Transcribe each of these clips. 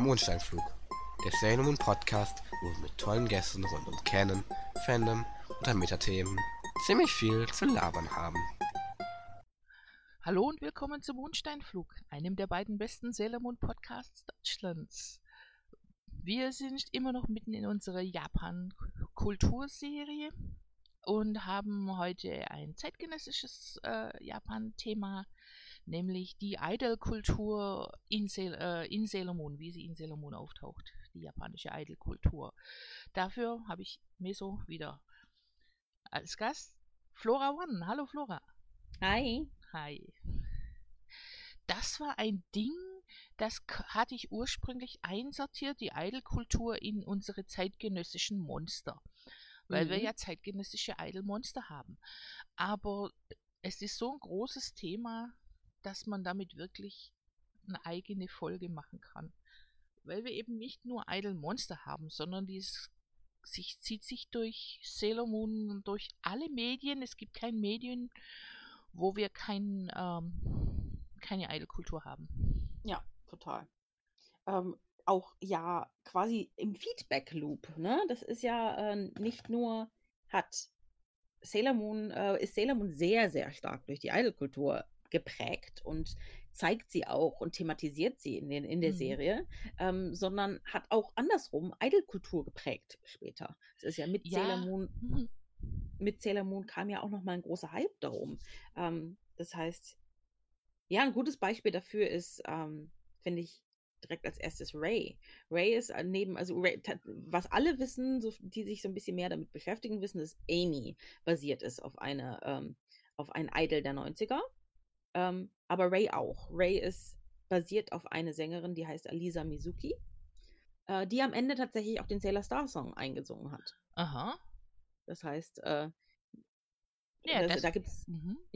Mondsteinflug, der Sailor Moon Podcast, wo wir mit tollen Gästen rund um Canon, Fandom und Metathemen ziemlich viel zu labern haben. Hallo und willkommen zum Mondsteinflug, einem der beiden besten Sailor Moon Podcasts Deutschlands. Wir sind immer noch mitten in unserer Japan-Kulturserie und haben heute ein zeitgenössisches Japan-Thema, nämlich die Idol-Kultur in Sailor Moon, wie sie in Sailor Moon auftaucht, die japanische Idol-Kultur. Dafür habe ich Meso wieder als Gast. Flora One. Hallo Flora. Hi. Hi. Das war ein Ding, das hatte ich ursprünglich einsortiert, die Idol-Kultur in unsere zeitgenössischen Monster. Weil wir ja zeitgenössische Idol-Monster haben. Aber es ist so ein großes Thema, dass man damit wirklich eine eigene Folge machen kann. Weil wir eben nicht nur Idol-Monster haben, sondern zieht sich durch Sailor Moon und durch alle Medien. Es gibt kein Medium, wo wir keine Idol-Kultur haben. Ja, total. Auch ja quasi im Feedback-Loop, ne? Das ist ja nicht nur, ist Sailor Moon sehr, sehr stark durch die Idol-Kultur geprägt und zeigt sie auch und thematisiert sie in der Serie, sondern hat auch andersrum Idol-Kultur geprägt später. Es ist ja mit Sailor Moon kam ja auch nochmal ein großer Hype darum. Das heißt, ja, ein gutes Beispiel dafür ist, finde ich, direkt als erstes Ray. Ray ist was alle wissen, die sich so ein bisschen mehr damit beschäftigen, wissen, dass Amy basiert ist auf ein Idol der 90er. Aber Ray auch. Ray ist basiert auf eine Sängerin, die heißt Alisa Mizuki, die am Ende tatsächlich auch den Sailor Star Song eingesungen hat. Aha. Das heißt, ja, da gibt's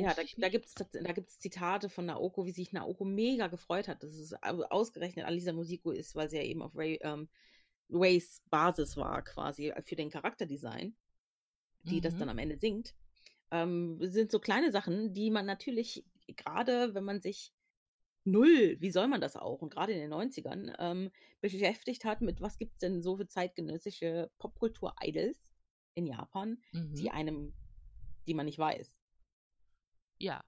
Zitate von Naoko, wie sich Naoko mega gefreut hat, dass es ausgerechnet Alisa Mizuki ist, weil sie ja eben auf Rays Basis war, quasi für den Charakterdesign, die das dann am Ende singt. Sind so kleine Sachen, die man natürlich, gerade wenn man sich wie soll man das auch, und gerade in den 90ern, beschäftigt hat mit, was gibt es denn so für zeitgenössische Popkultur-Idols in Japan, die man nicht weiß. Ja.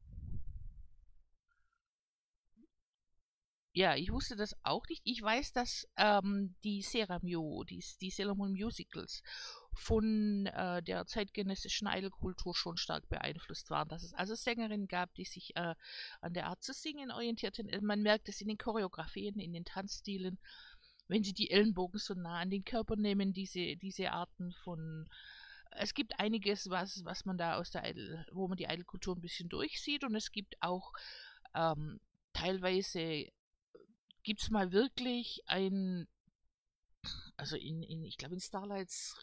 Ja, ich wusste das auch nicht. Ich weiß, dass die Sailor Moon Musicals von der zeitgenössischen Idol-Kultur schon stark beeinflusst waren. Dass es also Sängerinnen gab, die sich an der Art zu singen orientierten. Man merkt es in den Choreografien, in den Tanzstilen, wenn sie die Ellenbogen so nah an den Körper nehmen, diese Arten von... Es gibt einiges, was man da wo man die Idol-Kultur ein bisschen durchsieht, und es gibt auch teilweise gibt es mal wirklich ich glaube in Starlights,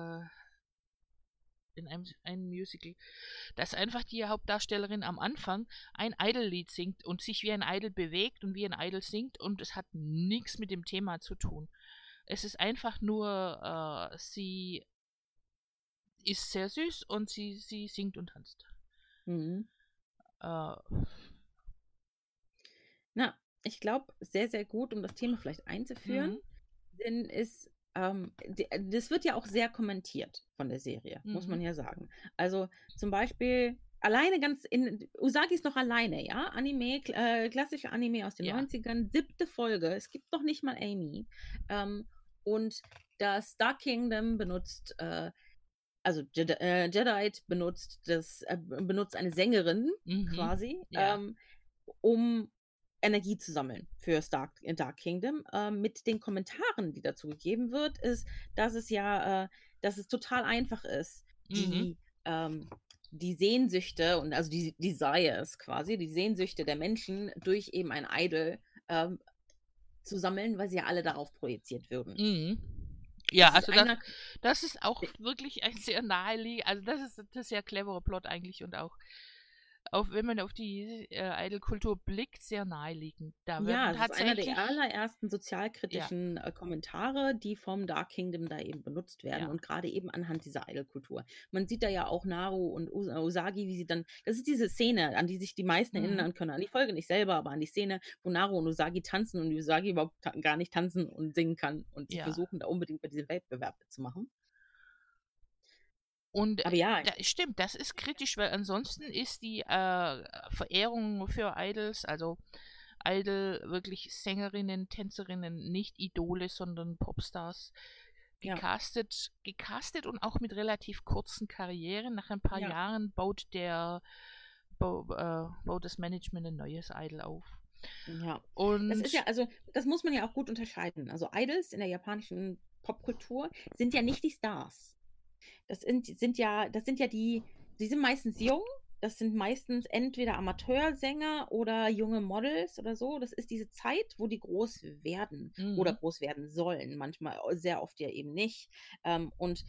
in einem Musical, dass einfach die Hauptdarstellerin am Anfang ein Idol-Lied singt und sich wie ein Idol bewegt und wie ein Idol singt, und es hat nichts mit dem Thema zu tun. Es ist einfach nur, sie ist sehr süß und sie singt und tanzt. Ich glaube, sehr, sehr gut, um das Thema vielleicht einzuführen, denn das wird ja auch sehr kommentiert von der Serie, muss man ja sagen. Also zum Beispiel Usagi ist noch alleine, ja? Anime, klassische Anime aus den 90ern, 7. Folge, es gibt noch nicht mal Amy. Und das Dark Kingdom benutzt Jadeite benutzt eine Sängerin quasi, um Energie zu sammeln für Dark Kingdom. Mit den Kommentaren, die dazu gegeben wird, ist, dass es total einfach ist, die Sehnsüchte und also die Desires quasi, die Sehnsüchte der Menschen durch eben ein Idol zu sammeln, weil sie ja alle darauf projiziert würden. Ja, das ist auch wirklich ein sehr naheliegend, also das ist ein sehr cleverer Plot eigentlich, und auch wenn man auf die Idol-Kultur blickt, sehr naheliegend. Da werden Ja, es ist einer der tatsächlich, allerersten ja, sozialkritischen Kommentare, die vom Dark Kingdom da eben benutzt werden ja, und gerade eben anhand dieser Idol-Kultur. Man sieht da ja auch Naru und Usagi, wie sie dann, das ist diese Szene, an die sich die meisten mhm, erinnern können, an die Folge nicht selber, aber an die Szene, wo Naru und Usagi tanzen und Usagi überhaupt gar nicht tanzen und singen kann und sie ja. versuchen da unbedingt bei diesem Wettbewerb mitzumachen. Und Aber ja, stimmt, das ist kritisch, weil ansonsten ist die Verehrung für Idols, also Idol wirklich Sängerinnen, Tänzerinnen, nicht Idole, sondern Popstars, ja, gecastet und auch mit relativ kurzen Karrieren. Nach ein paar ja. Jahren baut das Management ein neues Idol auf. Ja, das ist ja, Und also, das muss man ja auch gut unterscheiden. Also Idols in der japanischen Popkultur sind ja nicht die Stars. Das sind ja die sind meistens jung, das sind meistens entweder Amateursänger oder junge Models oder so. Das ist diese Zeit, wo die groß werden oder mhm, groß werden sollen. Manchmal, sehr oft ja eben nicht. Und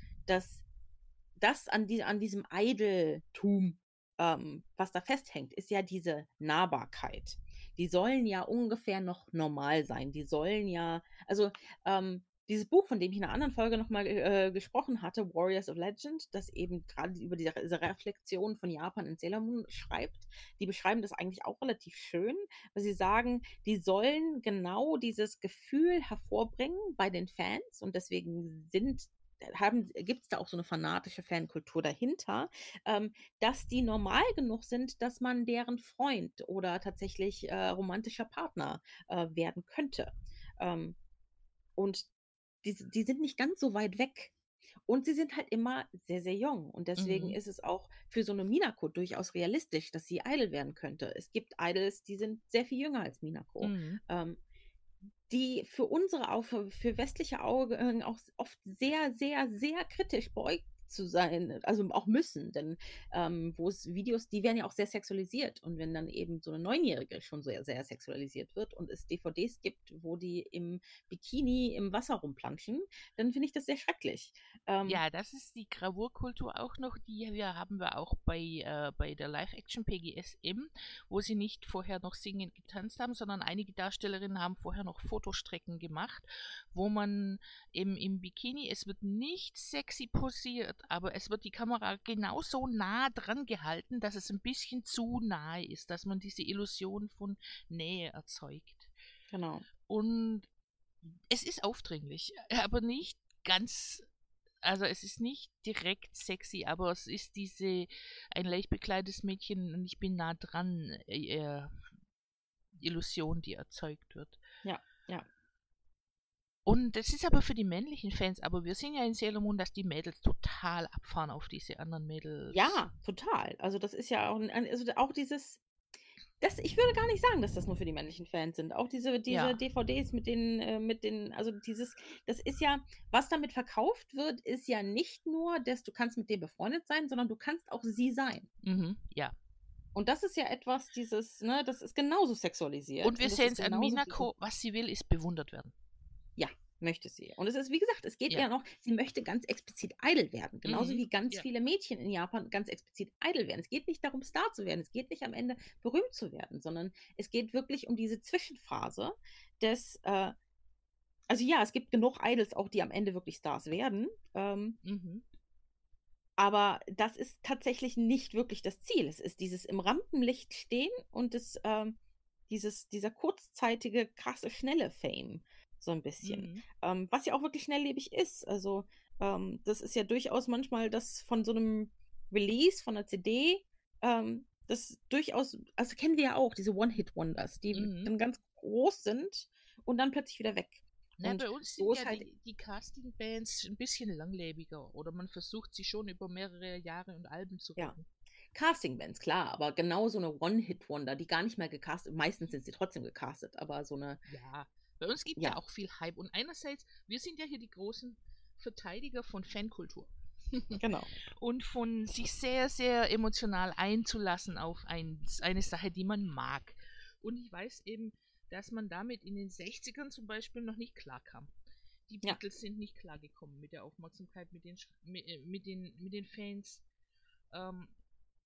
das an diesem Idoltum, was da festhängt, ist ja diese Nahbarkeit. Die sollen ja ungefähr noch normal sein. Die sollen ja, also dieses Buch, von dem ich in einer anderen Folge nochmal gesprochen hatte, Warriors of Legend, das eben gerade über diese Reflexion von Japan in Sailor Moon schreibt, die beschreiben das eigentlich auch relativ schön, weil sie sagen, die sollen genau dieses Gefühl hervorbringen bei den Fans und deswegen gibt es da auch so eine fanatische Fankultur dahinter, dass die normal genug sind, dass man deren Freund oder tatsächlich romantischer Partner werden könnte. Ähm, und die sind nicht ganz so weit weg. Und sie sind halt immer sehr, sehr jung. Und deswegen mhm, ist es auch für so eine Minako durchaus realistisch, dass sie Idol werden könnte. Es gibt Idols, die sind sehr viel jünger als Minako. mhm. Die für für westliche Augen auch oft sehr, sehr, sehr kritisch beäugt zu sein, also auch müssen, denn wo es Videos, die werden ja auch sehr sexualisiert und wenn dann eben so eine Neunjährige schon sehr, sehr sexualisiert wird und es DVDs gibt, wo die im Bikini im Wasser rumplanschen, dann finde ich das sehr schrecklich. Ähm, Ja, das ist die Gravurkultur auch noch, haben wir auch bei der Live-Action PGSM, wo sie nicht vorher noch singend getanzt haben, sondern einige Darstellerinnen haben vorher noch Fotostrecken gemacht, wo man eben im Bikini, es wird nicht sexy posiert, aber es wird die Kamera genauso nah dran gehalten, dass es ein bisschen zu nahe ist, dass man diese Illusion von Nähe erzeugt. genau. Und es ist aufdringlich, aber nicht ganz, also es ist nicht direkt sexy, aber es ist ein leicht bekleidetes Mädchen und ich bin nah dran, Illusion, die erzeugt wird. Ja, ja. Und das ist aber für die männlichen Fans, aber wir sehen ja in Sailor Moon, dass die Mädels total abfahren auf diese anderen Mädels. Ja, total. Also das ist ja auch, also auch ich würde gar nicht sagen, dass das nur für die männlichen Fans sind. Auch diese Ja. DVDs also das ist ja, was damit verkauft wird, ist ja nicht nur, dass du kannst mit dem befreundet sein, sondern du kannst auch sie sein. Mhm, ja. Und das ist ja etwas, ne, das ist genauso Und sexualisiert wir und das sehen ist es an genauso diese, Minako, was sie will, ist bewundert werden. ja, möchte sie. Und es ist, wie gesagt, es geht Ja. eher noch, sie möchte ganz explizit Idol werden. Genauso Mhm, wie ganz ja. viele Mädchen in Japan ganz explizit Idol werden. Es geht nicht darum, Star zu werden. Es geht nicht am Ende berühmt zu werden, sondern es geht wirklich um diese Zwischenphase des, also ja, es gibt genug Idols auch, die am Ende wirklich Stars werden. Mhm. Aber das ist tatsächlich nicht wirklich das Ziel. Es ist dieses im Rampenlicht stehen und dieser kurzzeitige, krasse, schnelle Fame. So ein bisschen. Mhm. Was ja auch wirklich schnelllebig ist. Also, das ist ja durchaus manchmal das von so einem Release, von einer CD, das durchaus, also kennen wir ja auch, diese One-Hit-Wonders, die Mhm. dann ganz groß sind und dann plötzlich wieder weg. Na, Und bei uns so sind ist ja halt, die Casting-Bands ein bisschen langlebiger oder man versucht sie schon über mehrere Jahre und Alben zu ja. retten. Casting-Bands, klar, aber genau so eine One-Hit-Wonder, die gar nicht mehr gecastet, meistens sind sie trotzdem gecastet, aber so eine, Ja, bei uns gibt ja ja, auch viel Hype und einerseits, wir sind ja hier die großen Verteidiger von Fankultur genau. und von sich sehr, sehr emotional einzulassen auf eine Sache, die man mag. Und ich weiß eben, dass man damit in den 60ern zum Beispiel noch nicht klarkam. Die Ja, Beatles sind nicht klargekommen mit der Aufmerksamkeit, mit den Fans. Ähm,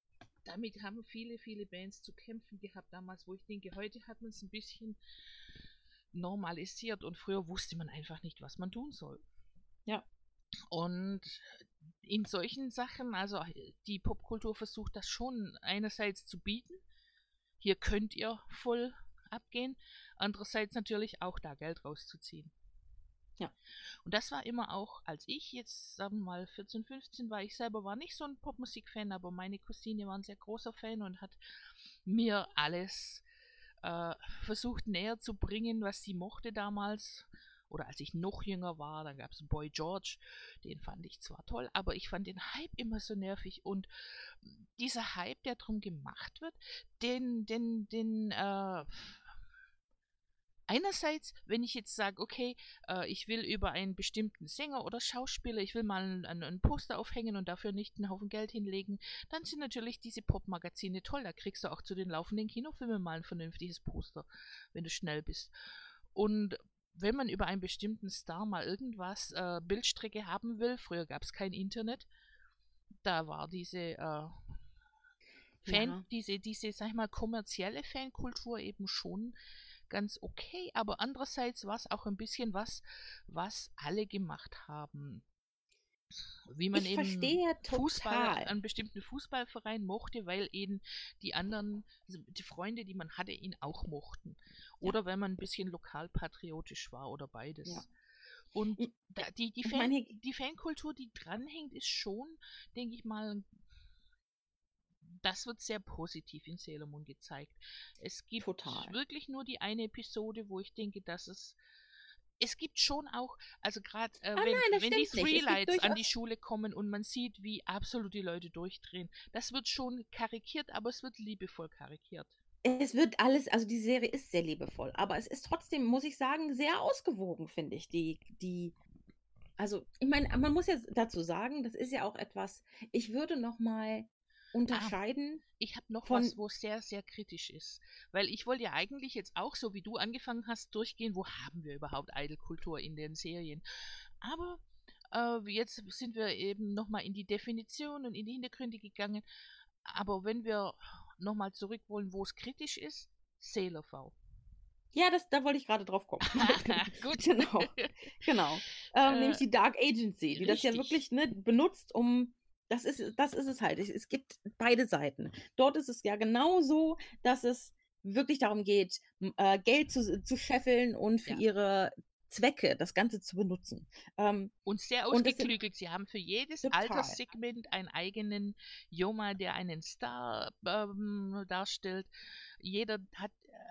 damit haben viele, viele Bands zu kämpfen gehabt damals, wo ich denke, heute hat man es ein bisschen normalisiert und früher wusste man einfach nicht, was man tun soll. Ja. Und in solchen Sachen, also die Popkultur versucht das schon einerseits zu bieten. Hier könnt ihr voll abgehen. Andererseits natürlich auch da Geld rauszuziehen. Ja. Und das war immer auch, als ich jetzt, sagen wir mal, 14, 15 war, ich selber war nicht so ein Popmusik-Fan, aber meine Cousine war ein sehr großer Fan und hat mir alles versucht näher zu bringen, was sie mochte damals. Oder als ich noch jünger war, dann gab es Boy George, den fand ich zwar toll, aber ich fand den Hype immer so nervig. Und dieser Hype, der drum gemacht wird, einerseits, wenn ich jetzt sage, okay, ich will über einen bestimmten Sänger oder Schauspieler, ich will mal ein Poster aufhängen und dafür nicht einen Haufen Geld hinlegen, dann sind natürlich diese Popmagazine toll. Da kriegst du auch zu den laufenden Kinofilmen mal ein vernünftiges Poster, wenn du schnell bist. Und wenn man über einen bestimmten Star mal irgendwas, Bildstrecke haben will, früher gab es kein Internet, da war diese diese, sag ich mal, kommerzielle Fankultur eben schon ganz okay, aber andererseits war es auch ein bisschen was alle gemacht haben. Wie man Ich eben verstehe einen bestimmten Fußballverein mochte, weil eben die anderen, also die Freunde, die man hatte, ihn auch mochten. Oder wenn man ein bisschen lokalpatriotisch war oder beides. Ja. Und die meine- Fankultur, die dranhängt, ist schon, denke ich mal, das wird sehr positiv in Sailor Moon gezeigt. Es gibt Total. wirklich nur die eine Episode, wo ich denke, dass es gibt schon auch, also gerade wenn die stimmt nicht. Three Es gibt Lights an die durchaus- Schule kommen und man sieht, wie absolut die Leute durchdrehen, das wird schon karikiert, aber es wird liebevoll karikiert. Es wird alles, also die Serie ist sehr liebevoll, aber es ist trotzdem, muss ich sagen, sehr ausgewogen, finde ich. Also, ich meine, man muss ja dazu sagen, das ist ja auch etwas, ich würde noch mal unterscheiden. Ich habe noch von- was, wo sehr, sehr kritisch ist. Weil ich wollte ja eigentlich jetzt auch, so wie du angefangen hast, durchgehen, wo haben wir überhaupt Idol-Kultur in den Serien. Aber jetzt sind wir eben nochmal in die Definition und in die Hintergründe gegangen. Aber wenn wir nochmal zurück wollen, wo es kritisch ist, Sailor V. Ja, da wollte ich gerade drauf kommen. Gut. Genau. Nämlich die Dark Agency, die das ja richtig. wirklich benutzt, das ist es halt. Es gibt beide Seiten. Dort ist es ja genauso, dass es wirklich darum geht, Geld zu scheffeln und für Ja. ihre Zwecke das Ganze zu benutzen. Und sehr und das sind- ausgeklügelt. Sie haben für jedes Total. Alterssegment einen eigenen Yoma, der einen Star darstellt. Jeder hat,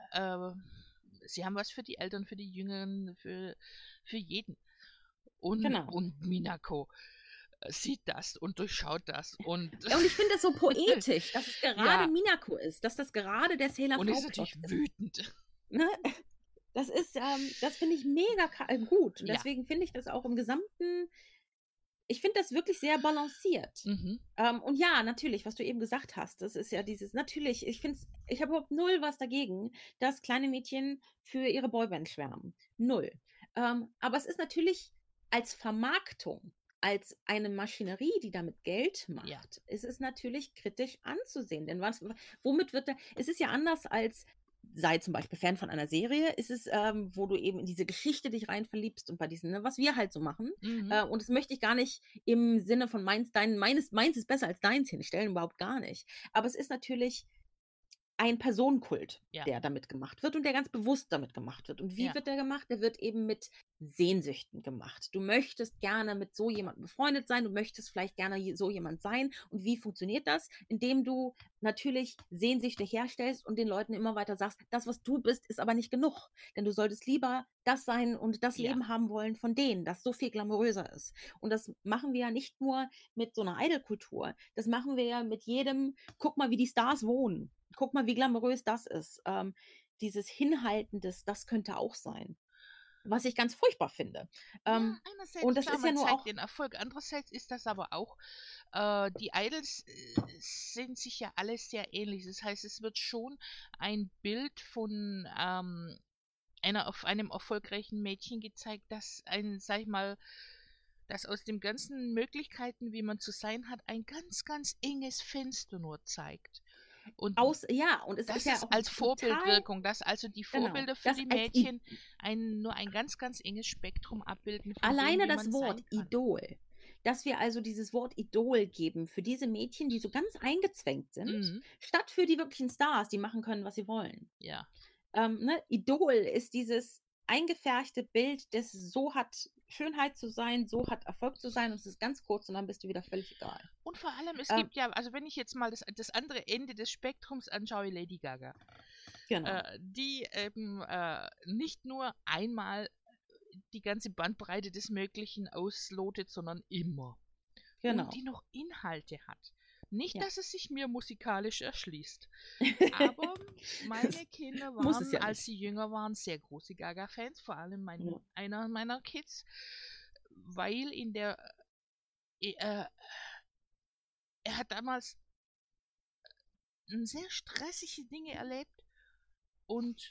sie haben was für die Eltern, für die Jüngeren, für jeden. Genau. Und Minako sieht das und durchschaut das. Und Ja, und ich finde das so poetisch, dass es gerade Ja. Minako ist, dass das gerade der Sailor ist V-Plot natürlich ist. wütend. Ne? Das ist, das finde ich mega gut. Und Ja. deswegen finde ich das auch im Gesamten, ich finde das wirklich sehr balanciert. Mhm. Und ja, natürlich, was du eben gesagt hast, das ist ja natürlich, ich habe überhaupt null was dagegen, dass kleine Mädchen für ihre Boyband schwärmen. Null. Aber es ist natürlich als Vermarktung, als eine Maschinerie, die damit Geld macht, Ja. ist es natürlich kritisch anzusehen. Denn womit wird es ist ja anders als, sei zum Beispiel Fan von einer Serie, ist es, wo du eben in diese Geschichte dich rein verliebst und bei diesen, was wir halt so machen. Mhm. Und das möchte ich gar nicht im Sinne von meins ist besser als deins hinstellen, überhaupt gar nicht. Aber es ist natürlich ein Personenkult, Ja. der damit gemacht wird und der ganz bewusst damit gemacht wird. Und wie Ja. wird der gemacht? Der wird eben mit Sehnsüchten gemacht. Du möchtest gerne mit so jemandem befreundet sein, du möchtest vielleicht gerne so jemand sein. Und wie funktioniert das? Indem du natürlich Sehnsüchte herstellst und den Leuten immer weiter sagst, das, was du bist, ist aber nicht genug. Denn du solltest lieber das sein und das Ja. Leben haben wollen von denen, das so viel glamouröser ist. Und das machen wir ja nicht nur mit so einer Idol-Kultur. Das machen wir ja mit jedem, guck mal, wie die Stars wohnen. Guck mal, wie glamourös das ist. Dieses Hinhalten das könnte auch sein. Was ich ganz furchtbar finde. Ja, einerseits, und das klar, ist ja man nur zeigt auch, den Erfolg. Andererseits ist das aber auch, die Idols sind sich ja alle sehr ähnlich. Das heißt, es wird schon ein Bild von auf einem erfolgreichen Mädchen gezeigt, das sag ich mal, das aus den ganzen Möglichkeiten, wie man zu sein hat, ein ganz, ganz enges Fenster nur zeigt. Und und es das ist ja ist auch als total, Vorbildwirkung, dass also die genau, Vorbilder für das die als Mädchen nur ein ganz, ganz enges Spektrum abbilden von dem, alleine wie das man Wort sein kann. Idol, dass wir also dieses Wort Idol geben für diese Mädchen, die so ganz eingezwängt sind, Mhm. statt für die wirklichen Stars, die machen können, was sie wollen. Ja. Ne? Idol ist dieses eingefärchte Bild, das so hat Schönheit zu sein, so hat Erfolg zu sein und es ist ganz kurz und dann bist du wieder völlig egal. Und vor allem, es Ähm, gibt ja, also wenn ich jetzt mal das andere Ende des Spektrums anschaue, Lady Gaga, Genau. die eben nicht nur einmal die ganze Bandbreite des Möglichen auslotet, sondern immer. Genau. Und die noch Inhalte hat. Nicht, Ja. dass es sich mir musikalisch erschließt. Aber meine Kinder Muss es waren, ja als nicht. sie jünger waren, sehr große Gaga-Fans, vor allem Ja. einer meiner Kids, weil in der er hat damals sehr stressige Dinge erlebt und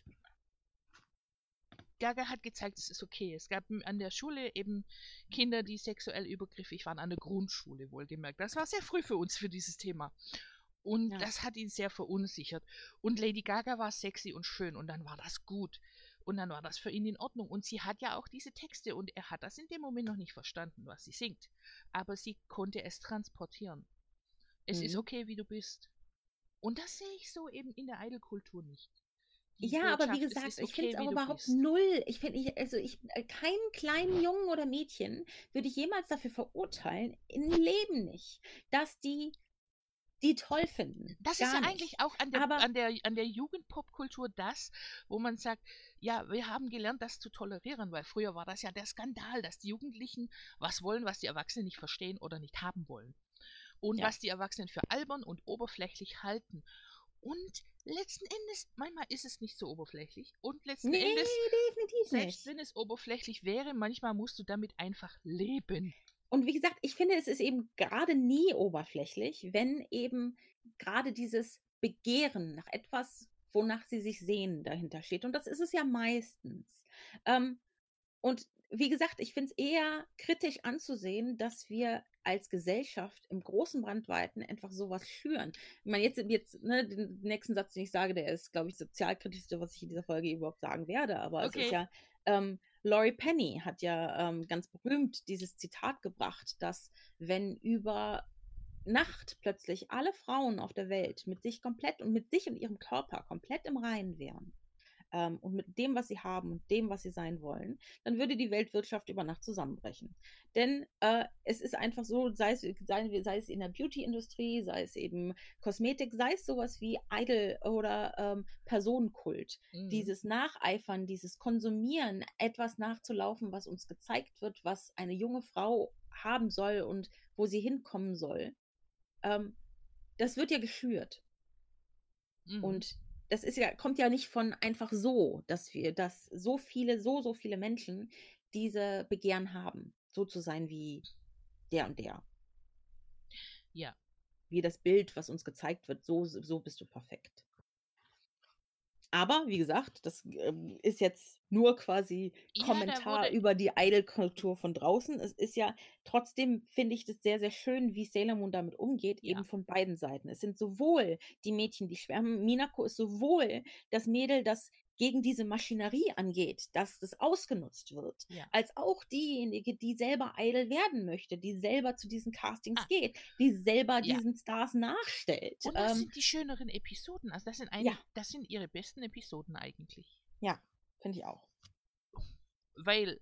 Gaga hat gezeigt, es ist okay. Es gab an der Schule eben Kinder, die sexuell übergriffig waren, an der Grundschule wohlgemerkt. Das war sehr früh für uns, für dieses Thema. Und Ja. das hat ihn sehr verunsichert. Und Lady Gaga war sexy und schön und dann war das gut. Und dann war das für ihn in Ordnung. Und sie hat ja auch diese Texte und er hat das in dem Moment noch nicht verstanden, was sie singt. Aber sie konnte es transportieren. Es ist okay, wie du bist. Und das sehe ich so eben in der Idol-Kultur nicht. Die Ja, aber wie Botschaft, es gesagt, ist ich finde es okay, auch wie du überhaupt bist. null. Ich finde, keinen kleinen Jungen oder Mädchen würde ich jemals dafür verurteilen, im Leben nicht, dass die toll finden. Das Gar ist ja nicht. eigentlich auch Aber an der Jugendpopkultur das, wo man sagt, ja, wir haben gelernt, das zu tolerieren, weil früher war das ja der Skandal, dass die Jugendlichen was wollen, was die Erwachsenen nicht verstehen oder nicht haben wollen. Und Ja. was die Erwachsenen für albern und oberflächlich halten. Und letzten Endes, manchmal ist es nicht so oberflächlich. Und letzten nee, Endes, definitiv selbst nicht. wenn es oberflächlich wäre, manchmal musst du damit einfach leben. Und wie gesagt, ich finde, es ist eben gerade nie oberflächlich, wenn eben gerade dieses Begehren nach etwas, wonach sie sich sehnen, dahinter steht. Und das ist es ja meistens. Und wie gesagt, ich finde es eher kritisch anzusehen, dass wir als Gesellschaft im großen Brandweiten einfach sowas schüren. Ich meine, jetzt ne, den nächsten Satz, den ich sage, der ist, glaube ich, sozialkritischste, was ich in dieser Folge überhaupt sagen werde. Aber es ist ja, Laurie Penny hat ja ganz berühmt dieses Zitat gebracht, dass wenn über Nacht plötzlich alle Frauen auf der Welt mit sich komplett und mit sich und ihrem Körper komplett im Reinen wären, und mit dem, was sie haben und dem, was sie sein wollen, dann würde die Weltwirtschaft über Nacht zusammenbrechen. Denn es ist einfach so, sei es in der Beauty-Industrie, sei es eben Kosmetik, sei es sowas wie Idol oder Personenkult. Dieses Nacheifern, dieses Konsumieren, etwas nachzulaufen, was uns gezeigt wird, was eine junge Frau haben soll und wo sie hinkommen soll, das wird ja geschürt. Und das ist ja, kommt ja nicht von einfach so, dass so viele Menschen diese Begehren haben, so zu sein wie der und der. Ja. Wie das Bild, was uns gezeigt wird, so bist du perfekt. Aber, wie gesagt, das ist jetzt nur quasi Kommentar über die Idol-Kultur von draußen. Es ist ja trotzdem, finde ich das sehr, sehr schön, wie Sailor Moon damit umgeht, eben von beiden Seiten. Es sind sowohl die Mädchen, die schwärmen, Minako ist sowohl das Mädel, das gegen diese Maschinerie angeht, dass das ausgenutzt wird, als auch diejenige, die selber Idol werden möchte, die selber zu diesen Castings geht, die selber diesen Stars nachstellt. Und das sind die schöneren Episoden. Also das sind ihre besten Episoden eigentlich. Ja, finde ich auch. Weil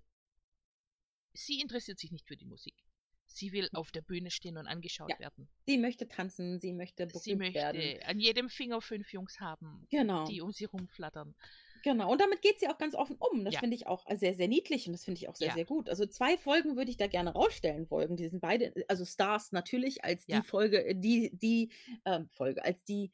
sie interessiert sich nicht für die Musik. Sie will auf der Bühne stehen und angeschaut werden. Sie möchte tanzen, sie möchte berühmt werden. Sie möchte an jedem Finger 5 Jungs haben, die um sie rumflattern. Genau, und damit geht sie auch ganz offen um. Das finde ich auch sehr, sehr niedlich und das finde ich auch sehr, sehr gut. Also 2 Folgen würde ich da gerne rausstellen wollen. Die sind beide, also Stars natürlich als die Folge, als die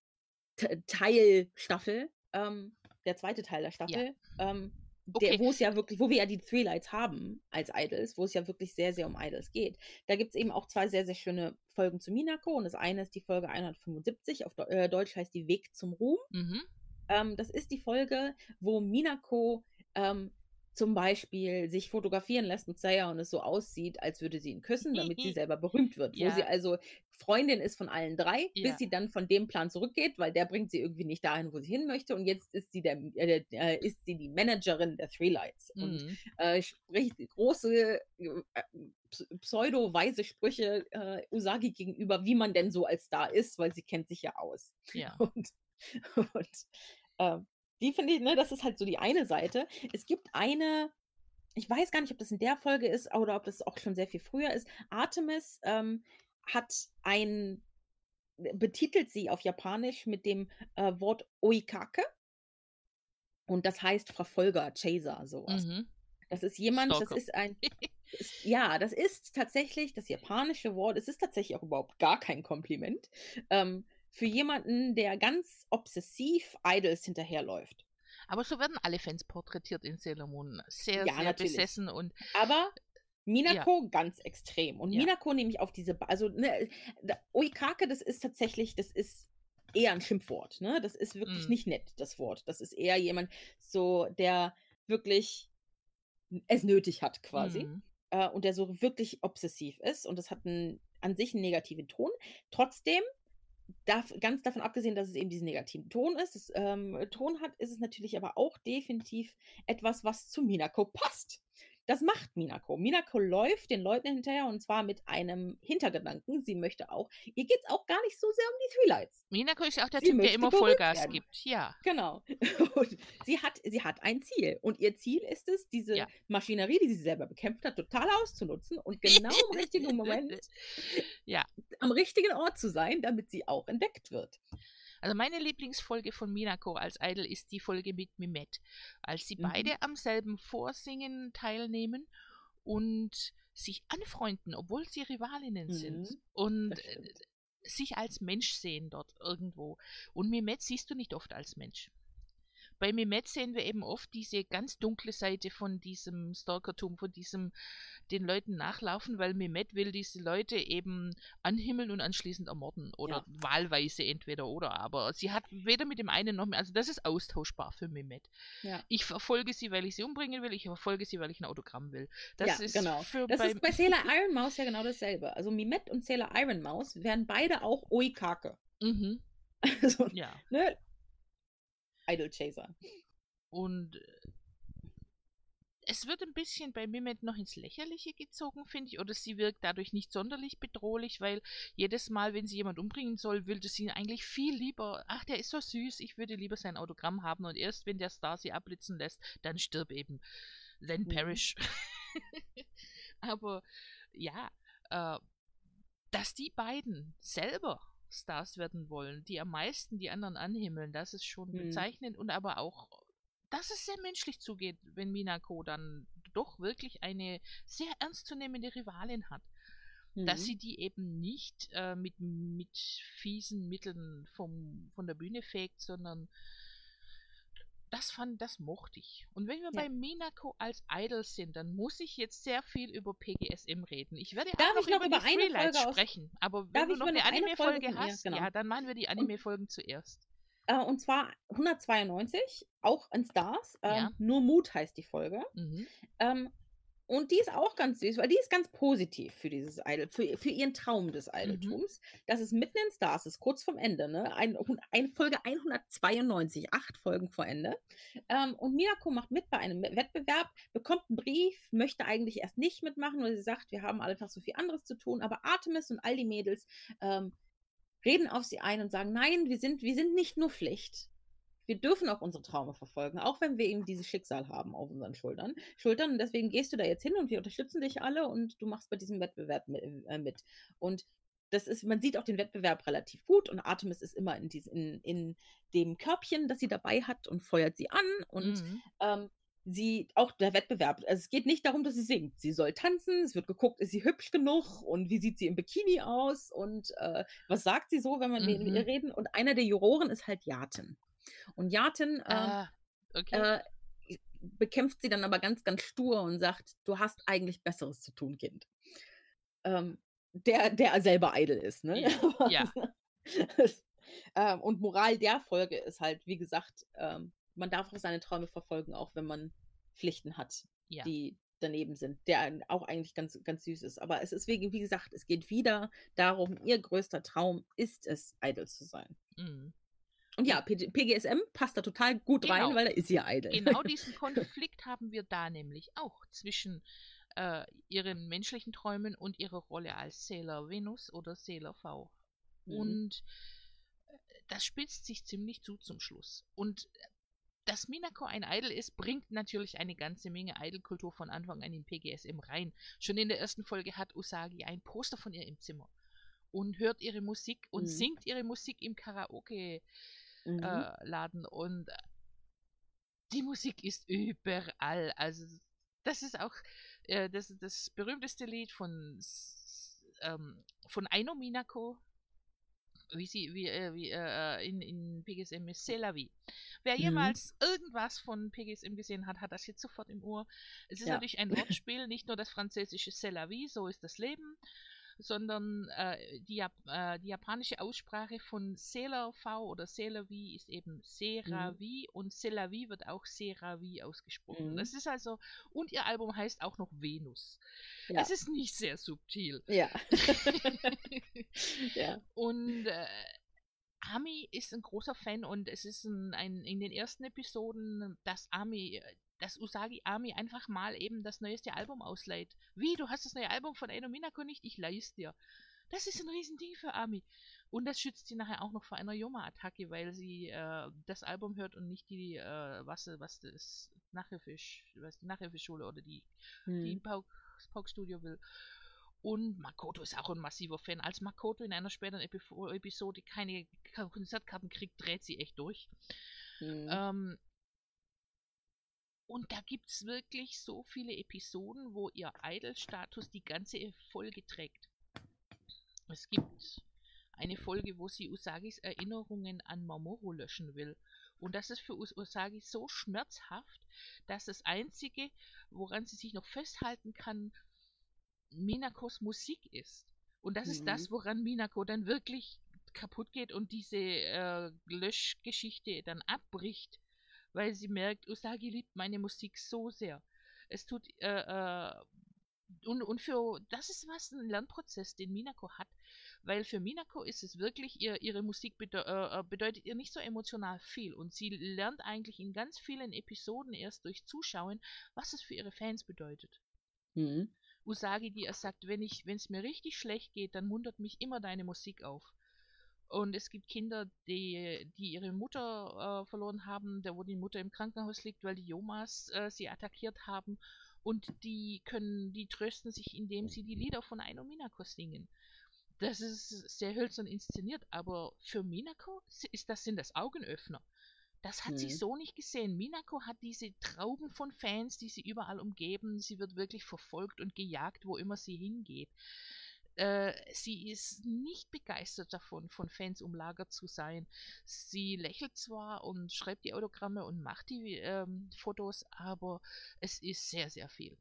Teilstaffel, der zweite Teil der Staffel, wo es ja wirklich, wo wir ja die Threelights haben als Idols, wo es ja wirklich sehr, sehr um Idols geht. Da gibt es eben auch 2 sehr, sehr schöne Folgen zu Minako und das eine ist die Folge 175, auf Deutsch heißt die Weg zum Ruhm. Das ist die Folge, wo Minako zum Beispiel sich fotografieren lässt mit Saya und es so aussieht, als würde sie ihn küssen, damit sie selber berühmt wird. Wo sie Ja, also Freundin ist von allen 3, bis ja. sie dann von dem Plan zurückgeht, weil der bringt sie irgendwie nicht dahin, wo sie hin möchte. Und jetzt ist sie ist sie die Managerin der Three Lights und Mhm. spricht große pseudo-weise Sprüche Usagi gegenüber, wie man denn so als Star ist, weil sie kennt sich ja aus. Ja. Und die finde ich, ne, das ist halt so die eine Seite. Es gibt eine, ich weiß gar nicht, ob das in der Folge ist oder ob das auch schon sehr viel früher ist. Artemis betitelt sie auf Japanisch mit dem Wort Oikake und das heißt Verfolger, Chaser, sowas. Mhm. Das ist jemand, Stalker. das ist tatsächlich das japanische Wort, es ist tatsächlich auch überhaupt gar kein Kompliment, für jemanden, der ganz obsessiv Idols hinterherläuft. Aber so werden alle Fans porträtiert in Sailor Moon. Sehr, Ja, sehr natürlich. besessen und Aber Minako ganz extrem. Und Ja. Minako nämlich auf diese, also ne, Oikake, das ist eher ein Schimpfwort, ne? Das ist wirklich nicht nett, das Wort. Das ist eher jemand, so, der wirklich es nötig hat, quasi. Und der so wirklich obsessiv ist. Und das hat an sich einen negativen Ton. Trotzdem, ganz davon abgesehen, dass es eben diesen negativen Ton hat, ist es natürlich aber auch definitiv etwas, was zu Minako passt. Das macht Minako. Minako läuft den Leuten hinterher und zwar mit einem Hintergedanken. Sie möchte auch, ihr geht es auch gar nicht so sehr um die Three Lights. Minako ist auch der Sie Typ, der möchte immer berühmt Vollgas werden. gibt. Ja. Genau. Und sie hat ein Ziel. Und ihr Ziel ist es, diese Ja. Maschinerie, die sie selber bekämpft hat, total auszunutzen und genau im richtigen Moment Ja. am richtigen Ort zu sein, damit sie auch entdeckt wird. Also meine Lieblingsfolge von Minako als Idol ist die Folge mit Mimette, als sie beide am selben Vorsingen teilnehmen und sich anfreunden, obwohl sie Rivalinnen sind und sich als Mensch sehen dort irgendwo. Und Mimette siehst du nicht oft als Mensch. Bei Mimette sehen wir eben oft diese ganz dunkle Seite von diesem Stalkertum, von diesem den Leuten nachlaufen, weil Mimette will diese Leute eben anhimmeln und anschließend ermorden oder wahlweise entweder oder, aber sie hat weder mit dem einen noch mehr, also das ist austauschbar für Mimette. Ja. Ich verfolge sie, weil ich sie umbringen will, ich verfolge sie, weil ich ein Autogramm will. Das ist genau. Das ist bei Sailor Iron Mouse ja genau dasselbe. Also Mimette und Sailor Iron Mouse wären beide auch Oikake. Also, ja. Ne? Idol Chaser. Und es wird ein bisschen bei Mimette noch ins Lächerliche gezogen, finde ich, oder sie wirkt dadurch nicht sonderlich bedrohlich, weil jedes Mal, wenn sie jemand umbringen soll, will sie ihn eigentlich viel lieber, ach, der ist so süß, ich würde lieber sein Autogramm haben und erst wenn der Star sie abblitzen lässt, dann stirb eben. Then perish. Aber ja, dass die beiden selber Stars werden wollen, die am meisten die anderen anhimmeln, das ist schon bezeichnend und aber auch, dass es sehr menschlich zugeht, wenn Minako dann doch wirklich eine sehr ernstzunehmende Rivalin hat. Dass sie die eben nicht mit fiesen Mitteln von der Bühne fegt, sondern das mochte ich. Und wenn wir bei Minako als Idol sind, dann muss ich jetzt sehr viel über PGSM reden. Ich werde auch noch über die Three Lights sprechen. Aber wenn du noch eine Anime-Folge hast, ja, dann machen wir die Anime-Folgen zuerst. Und zwar 192, auch in Stars. Nur Mut heißt die Folge. Und die ist auch ganz süß, weil die ist ganz positiv für dieses Idol, für ihren Traum des Idoltums. Das ist mitten in Stars, ist kurz vorm Ende, ne? Eine Folge 192, 8 Folgen vor Ende. Und Minako macht mit bei einem Wettbewerb, bekommt einen Brief, möchte eigentlich erst nicht mitmachen, weil sie sagt, wir haben einfach so viel anderes zu tun. Aber Artemis und all die Mädels reden auf sie ein und sagen, nein, wir sind nicht nur Pflicht. Wir dürfen auch unsere Träume verfolgen, auch wenn wir eben dieses Schicksal haben auf unseren Schultern. Und deswegen gehst du da jetzt hin und wir unterstützen dich alle und du machst bei diesem Wettbewerb mit. Und man sieht auch den Wettbewerb relativ gut und Artemis ist immer in dem Körbchen, das sie dabei hat und feuert sie an und auch der Wettbewerb, also es geht nicht darum, dass sie singt. Sie soll tanzen, es wird geguckt, ist sie hübsch genug und wie sieht sie im Bikini aus und was sagt sie so, wenn man mit ihr reden. Und einer der Juroren ist halt Yaten. Und Yaten bekämpft sie dann aber ganz, ganz stur und sagt, du hast eigentlich Besseres zu tun, Kind. Der selber Idol ist, ne? Ja. Und Moral der Folge ist halt, wie gesagt, man darf auch seine Träume verfolgen, auch wenn man Pflichten hat, Ja. die daneben sind, der auch eigentlich ganz, ganz süß ist. Aber es ist, wie gesagt, es geht wieder darum, ihr größter Traum ist es, Idol zu sein. Mhm. Und ja, PGSM passt da total gut rein, Genau. weil da ist sie ja Idol. Genau diesen Konflikt haben wir da nämlich auch zwischen ihren menschlichen Träumen und ihrer Rolle als Sailor Venus oder Sailor V. Und das spitzt sich ziemlich zu zum Schluss. Und dass Minako ein Idol ist, bringt natürlich eine ganze Menge Idol-Kultur von Anfang an in PGSM rein. Schon in der ersten Folge hat Usagi ein Poster von ihr im Zimmer und hört ihre Musik und singt ihre Musik im Karaoke-Laden. Und die Musik ist überall. Also das ist auch das berühmteste Lied von Aino Minako, in PGSM ist C'est la vie. Wer jemals irgendwas von PGSM gesehen hat, hat das jetzt sofort im Ohr. Es ist natürlich ein Wortspiel, nicht nur das französische C'est la vie, so ist das Leben, sondern die japanische Aussprache von Sailor V oder Sailor V ist eben Seravi und C'est la vie wird auch Seravi ausgesprochen. Das ist also, und ihr Album heißt auch noch Venus. Ja. Es ist nicht sehr subtil. Ja. Ja. Und Ami ist ein großer Fan und es ist in den ersten Episoden, dass Usagi Ami einfach mal eben das neueste Album ausleiht. Wie, du hast das neue Album von Aino Minako nicht? Ich leih es dir. Das ist ein Riesending für Ami. Und das schützt sie nachher auch noch vor einer Yoma-Attacke, weil sie das Album hört und nicht die, was die Nachhilfeschule oder die Pauk-Studio will. Und Makoto ist auch ein massiver Fan. Als Makoto in einer späteren Episode keine Konzertkarten kriegt, dreht sie echt durch. Und da gibt es wirklich so viele Episoden, wo ihr Idol-Status die ganze Folge trägt. Es gibt eine Folge, wo sie Usagis Erinnerungen an Mamoru löschen will. Und das ist für Usagi so schmerzhaft, dass das Einzige, woran sie sich noch festhalten kann, Minakos Musik ist. Und das ist das, woran Minako dann wirklich kaputt geht und diese Löschgeschichte dann abbricht, weil sie merkt, Usagi liebt meine Musik so sehr. Es tut und für das ist ein Lernprozess, den Minako hat, weil für Minako ist es wirklich, ihre Musik bedeutet ihr nicht so emotional viel und sie lernt eigentlich in ganz vielen Episoden erst durch Zuschauen, was es für ihre Fans bedeutet. Usagi, die sagt, wenn es mir richtig schlecht geht, dann muntert mich immer deine Musik auf. Und es gibt Kinder, die ihre Mutter verloren haben, wo die Mutter im Krankenhaus liegt, weil die Yomas sie attackiert haben. Und die trösten sich, indem sie die Lieder von Aino Minako singen. Das ist sehr hölzern inszeniert, aber für Minako sind das Augenöffner. Das hat sie so nicht gesehen. Minako hat diese Trauben von Fans, die sie überall umgeben. Sie wird wirklich verfolgt und gejagt, wo immer sie hingeht. Sie ist nicht begeistert davon, von Fans umlagert zu sein. Sie lächelt zwar und schreibt die Autogramme und macht die Fotos, aber es ist sehr, sehr viel.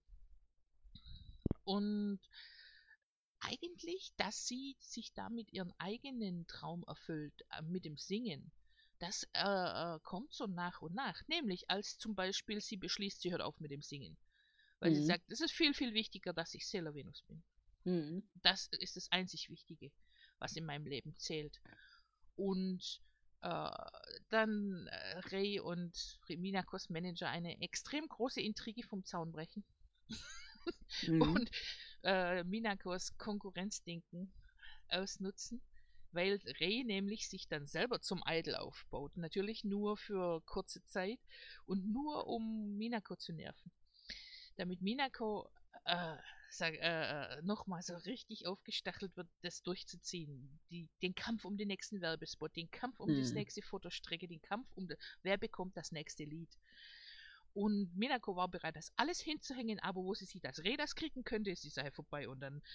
Und eigentlich, dass sie sich damit ihren eigenen Traum erfüllt, mit dem Singen, das kommt so nach und nach. Nämlich, als zum Beispiel sie beschließt, sie hört auf mit dem Singen. Weil sie sagt, es ist viel, viel wichtiger, dass ich Sailor Venus bin. Das ist das einzig Wichtige, was in meinem Leben zählt. Und dann Rei und Minakos Manager eine extrem große Intrige vom Zaun brechen. Und Minakos Konkurrenzdenken ausnutzen, weil Rei nämlich sich dann selber zum Idol aufbaut. Natürlich nur für kurze Zeit und nur um Minako zu nerven. Damit Minako nochmal so richtig aufgestachelt wird, das durchzuziehen. Den Kampf um den nächsten Werbespot, den Kampf um das nächste Fotostrecke, den Kampf wer bekommt das nächste Lied. Und Minako war bereit, das alles hinzuhängen, aber wo sie sieht, dass Rei das kriegen könnte, ist die Sache vorbei und dann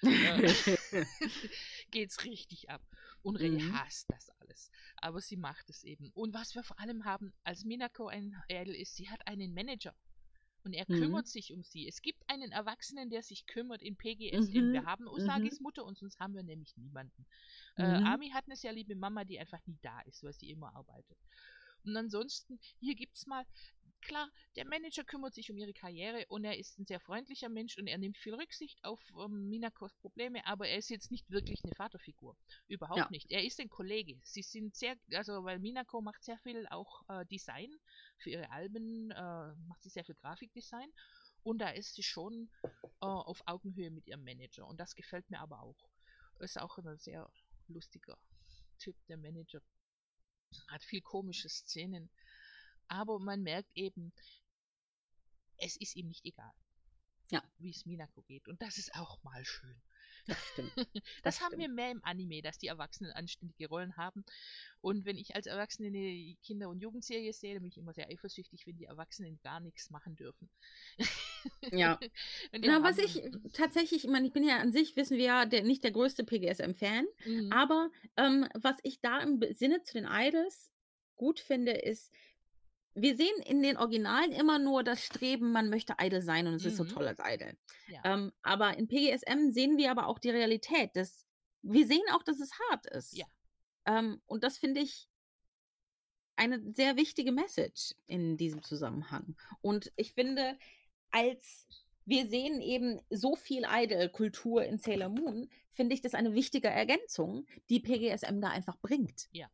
geht's richtig ab. Und Rei hasst das alles. Aber sie macht es eben. Und was wir vor allem haben, als Minako ein Idol ist, sie hat einen Manager. Und er kümmert sich um sie. Es gibt einen Erwachsenen, der sich kümmert in PGSM. Wir haben Usagis Mutter und sonst haben wir nämlich niemanden. Ami hat eine sehr liebe Mama, die einfach nie da ist, weil sie immer arbeitet. Und ansonsten, hier gibt's mal klar, der Manager kümmert sich um ihre Karriere und er ist ein sehr freundlicher Mensch und er nimmt viel Rücksicht auf Minakos Probleme, aber er ist jetzt nicht wirklich eine Vaterfigur. Überhaupt nicht. Er ist ein Kollege. Sie sind sehr, also weil Minako macht sehr viel auch Design für ihre Alben, macht sie sehr viel Grafikdesign und da ist sie schon auf Augenhöhe mit ihrem Manager und das gefällt mir aber auch. Ist auch ein sehr lustiger Typ, der Manager. Hat viel komische Szenen. Aber man merkt eben, es ist ihm nicht egal, wie es Minako geht. Und das ist auch mal schön. Das stimmt. Das haben wir mehr im Anime, dass die Erwachsenen anständige Rollen haben. Und wenn ich als Erwachsene eine Kinder- und Jugendserie sehe, dann bin ich immer sehr eifersüchtig, wenn die Erwachsenen gar nichts machen dürfen. Ja. Na, was ich tatsächlich, ich meine, ich bin ja an sich, wissen wir ja, nicht der größte PGSM-Fan, aber was ich da im Sinne zu den Idols gut finde, ist, wir sehen in den Originalen immer nur das Streben, man möchte Idol sein und es ist so toll als Idol. Ja. Aber in PGSM sehen wir aber auch die Realität. Wir sehen auch, dass es hart ist. Ja. Und das finde ich eine sehr wichtige Message in diesem Zusammenhang. Und ich finde, als wir sehen eben so viel Idol-Kultur in Sailor Moon, finde ich das eine wichtige Ergänzung, die PGSM da einfach bringt. Ja.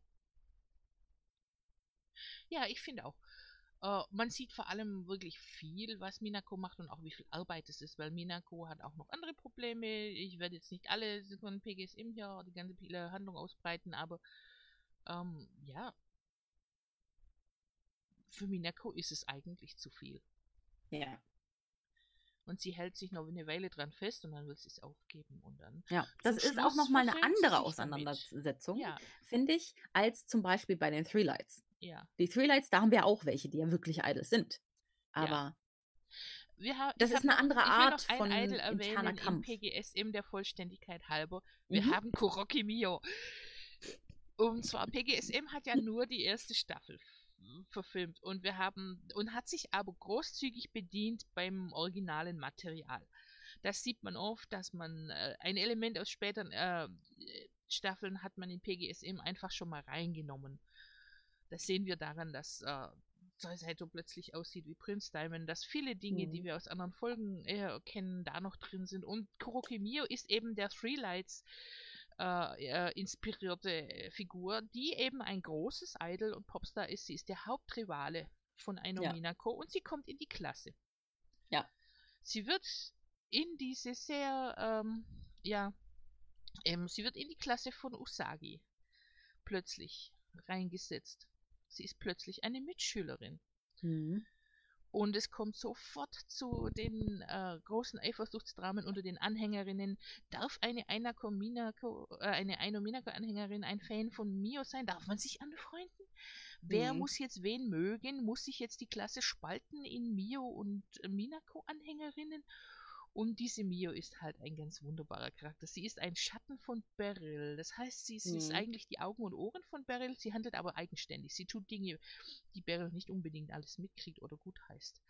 Ja, ich finde auch. Man sieht vor allem wirklich viel, was Minako macht und auch wie viel Arbeit es ist, weil Minako hat auch noch andere Probleme. Ich werde jetzt nicht alle von PGSM hier die ganze Handlung ausbreiten, aber ja, für Minako ist es eigentlich zu viel. Ja. Und sie hält sich noch eine Weile dran fest und dann will sie es aufgeben und dann. Ja, das ist auch nochmal eine andere Auseinandersetzung, finde ich, als zum Beispiel bei den Three Lights. Ja. Die Three Lights, da haben wir auch welche, die ja wirklich Idols sind. Aber das ist eine andere Art von interner Kampf. Im PGSM der Vollständigkeit halber. Wir haben Kuroki Mio. Und zwar PGSM hat ja nur die erste Staffel verfilmt und hat sich aber großzügig bedient beim originalen Material. Das sieht man oft, dass man ein Element aus späteren Staffeln hat man in PGSM einfach schon mal reingenommen. Das sehen wir daran, dass Saito plötzlich aussieht wie Prince Diamond, dass viele Dinge, die wir aus anderen Folgen kennen, da noch drin sind. Und Kuroki Mio ist eben der Three Lights inspirierte Figur, die eben ein großes Idol und Popstar ist. Sie ist der Hauptrivale von Aino Minako und sie kommt in die Klasse. Ja. Sie wird in diese sehr, sie wird in die Klasse von Usagi plötzlich reingesetzt. Sie ist plötzlich eine Mitschülerin. Und es kommt sofort zu den großen Eifersuchtsdramen unter den Anhängerinnen. Darf eine Aino Minako-Anhängerin ein Fan von Mio sein? Darf man sich anfreunden? Wer muss jetzt wen mögen? Muss sich jetzt die Klasse spalten in Mio und Minako-Anhängerinnen? Und diese Mio ist halt ein ganz wunderbarer Charakter. Sie ist ein Schatten von Beryl. Das heißt, sie ist eigentlich die Augen und Ohren von Beryl. Sie handelt aber eigenständig. Sie tut Dinge, die Beryl nicht unbedingt alles mitkriegt oder gut heißt.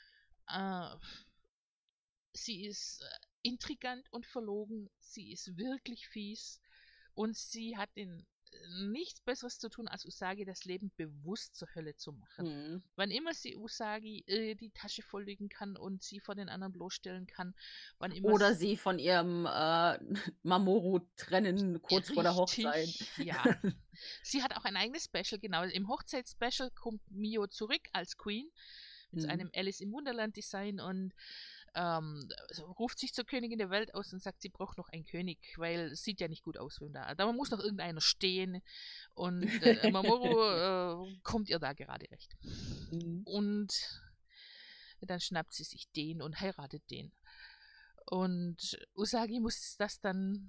Sie ist intrigant und verlogen. Sie ist wirklich fies. Und sie hat nichts Besseres zu tun, als Usagi das Leben bewusst zur Hölle zu machen. Wann immer sie Usagi die Tasche volllegen kann und sie vor den anderen bloßstellen kann. Oder sie von ihrem Mamoru trennen, kurz vor der Hochzeit. Ja. Sie hat auch ein eigenes Special, genau. Im Hochzeitsspecial kommt Mio zurück als Queen mit einem Alice im Wunderland Design und ruft sich zur Königin der Welt aus und sagt, sie braucht noch einen König, weil es sieht ja nicht gut aus, wenn da muss noch irgendeiner stehen und Mamoru kommt ihr da gerade recht. Und dann schnappt sie sich den und heiratet den. Und Usagi muss das dann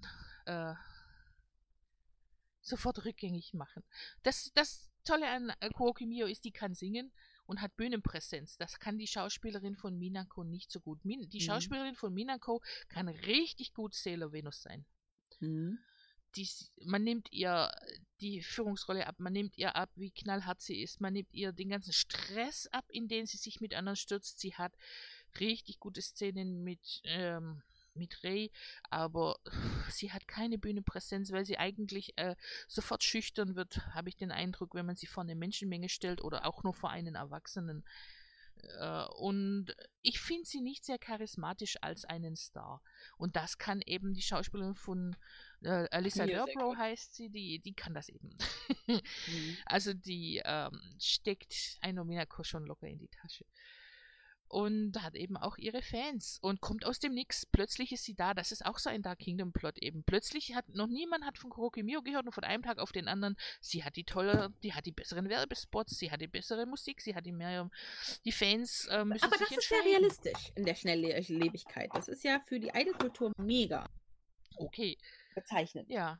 sofort rückgängig machen. Das Tolle an Kuroki Mio ist, die kann singen und hat Bühnenpräsenz. Das kann die Schauspielerin von Minako nicht so gut. Die Schauspielerin von Minako kann richtig gut Sailor Venus sein. Man nimmt ihr die Führungsrolle ab, man nimmt ihr ab, wie knallhart sie ist, man nimmt ihr den ganzen Stress ab, in den sie sich mit anderen stürzt. Sie hat richtig gute Szenen mit Rei, aber sie hat keine Bühnenpräsenz, weil sie eigentlich sofort schüchtern wird, habe ich den Eindruck, wenn man sie vor eine Menschenmenge stellt oder auch nur vor einen Erwachsenen. Und ich finde sie nicht sehr charismatisch als einen Star. Und das kann eben die Schauspielerin von Alyssa Mia Durbrow Secret. heißt sie, die kann das eben. Mhm. Also die steckt Aino Minako schon locker in die Tasche. Und hat eben auch ihre Fans und kommt aus dem Nix. Plötzlich ist sie da. Das ist auch so ein Dark Kingdom Plot eben. Plötzlich hat noch niemand von Kuroki Mio gehört und von einem Tag auf den anderen. Sie hat die besseren Werbespots, sie hat die bessere Musik, sie hat die Fans müssen Aber sich das ist sehr entscheiden. realistisch in der Schnelllebigkeit. Das ist ja für die Idolkultur mega Okay, bezeichnend. ja.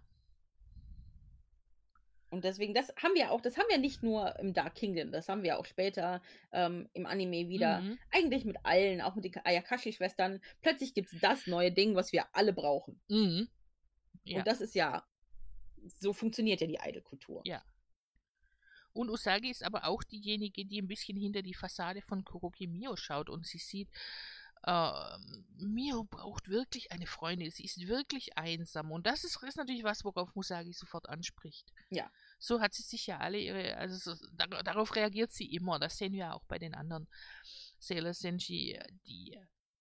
Und deswegen, das haben wir nicht nur im Dark Kingdom, das haben wir auch später im Anime wieder. Mhm. Eigentlich mit allen, auch mit den Ayakashi-Schwestern. Plötzlich gibt es das neue Ding, was wir alle brauchen. Mhm. Ja. Und das ist ja, so funktioniert ja die Idolkultur. Ja. Und Usagi ist aber auch diejenige, die ein bisschen hinter die Fassade von Kuroki Mio schaut und sie sieht, Mio braucht wirklich eine Freundin, sie ist wirklich einsam. Und das ist natürlich was, worauf Usagi sofort anspricht. Ja. So hat sie sich ja darauf reagiert sie immer. Das sehen wir auch bei den anderen Sailor Senshi, die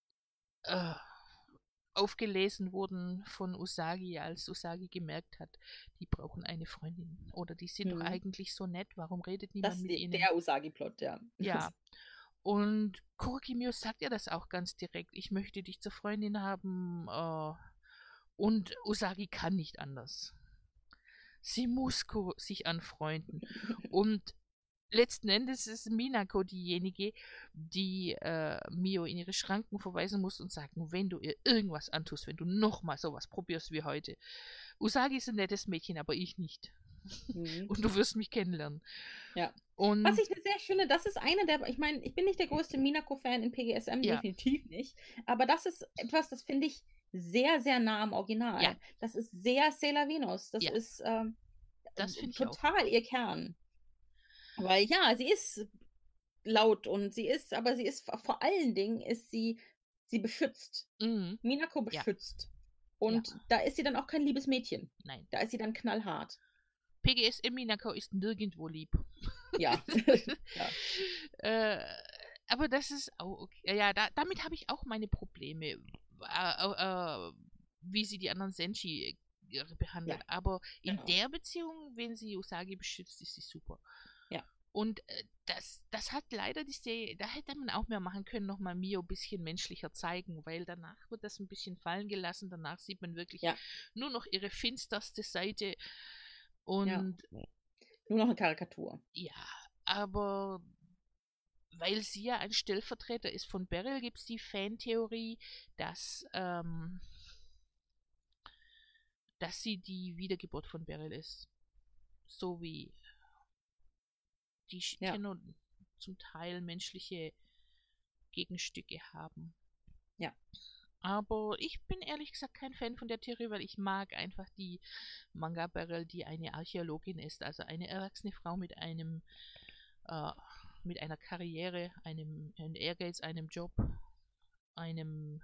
aufgelesen wurden von Usagi, als Usagi gemerkt hat, die brauchen eine Freundin. Oder die sind doch eigentlich so nett, warum redet niemand Das mit ist ihnen? der Usagi-Plot, ja. Ja. Und Kuroki Mio sagt ja das auch ganz direkt. Ich möchte dich zur Freundin haben. Und Usagi kann nicht anders. Sie muss sich anfreunden. Und letzten Endes ist Minako diejenige, die Mio in ihre Schranken verweisen muss und sagt, wenn du ihr irgendwas antust, wenn du nochmal sowas probierst wie heute. Usagi ist ein nettes Mädchen, aber ich nicht. Und du wirst mich kennenlernen. Ja. Und was ich sehr schöne, das ist eine der, ich meine, ich bin nicht der größte Minako-Fan in PGSM, Ja. definitiv nicht, aber das ist etwas, das finde ich sehr, sehr nah am Original. Ja. Das ist sehr Sailor Venus. Das Ja. ist das finde ich auch. total ihr Kern. Weil ja, sie ist laut und aber sie ist vor allen Dingen sie beschützt. Mhm. Minako Ja. beschützt. Und Ja. da ist sie dann auch kein liebes Mädchen. Nein. Da ist sie dann knallhart. PGSM Minako ist nirgendwo lieb. Ja. Aber das ist auch okay. Ja, damit habe ich auch meine Probleme, wie sie die anderen Senshi behandelt. Ja, Aber in genau. der Beziehung, wenn sie Usagi beschützt, ist sie super. Ja. Und das hat leider die Serie, da hätte man auch mehr machen können, nochmal Mio ein bisschen menschlicher zeigen, weil danach wird das ein bisschen fallen gelassen. Danach sieht man wirklich nur noch ihre finsterste Seite. Und nur noch eine Karikatur. ja, aber weil sie ja ein Stellvertreter ist von Beryl, gibt es die Fantheorie, dass sie die Wiedergeburt von Beryl ist. So wie die Tenno zum Teil menschliche Gegenstücke haben. Ja. Aber ich bin ehrlich gesagt kein Fan von der Theorie, weil ich mag einfach die Manga Beryl, die eine Archäologin ist, also eine erwachsene Frau mit einer Karriere, einem Ehrgeiz, einem Job, einer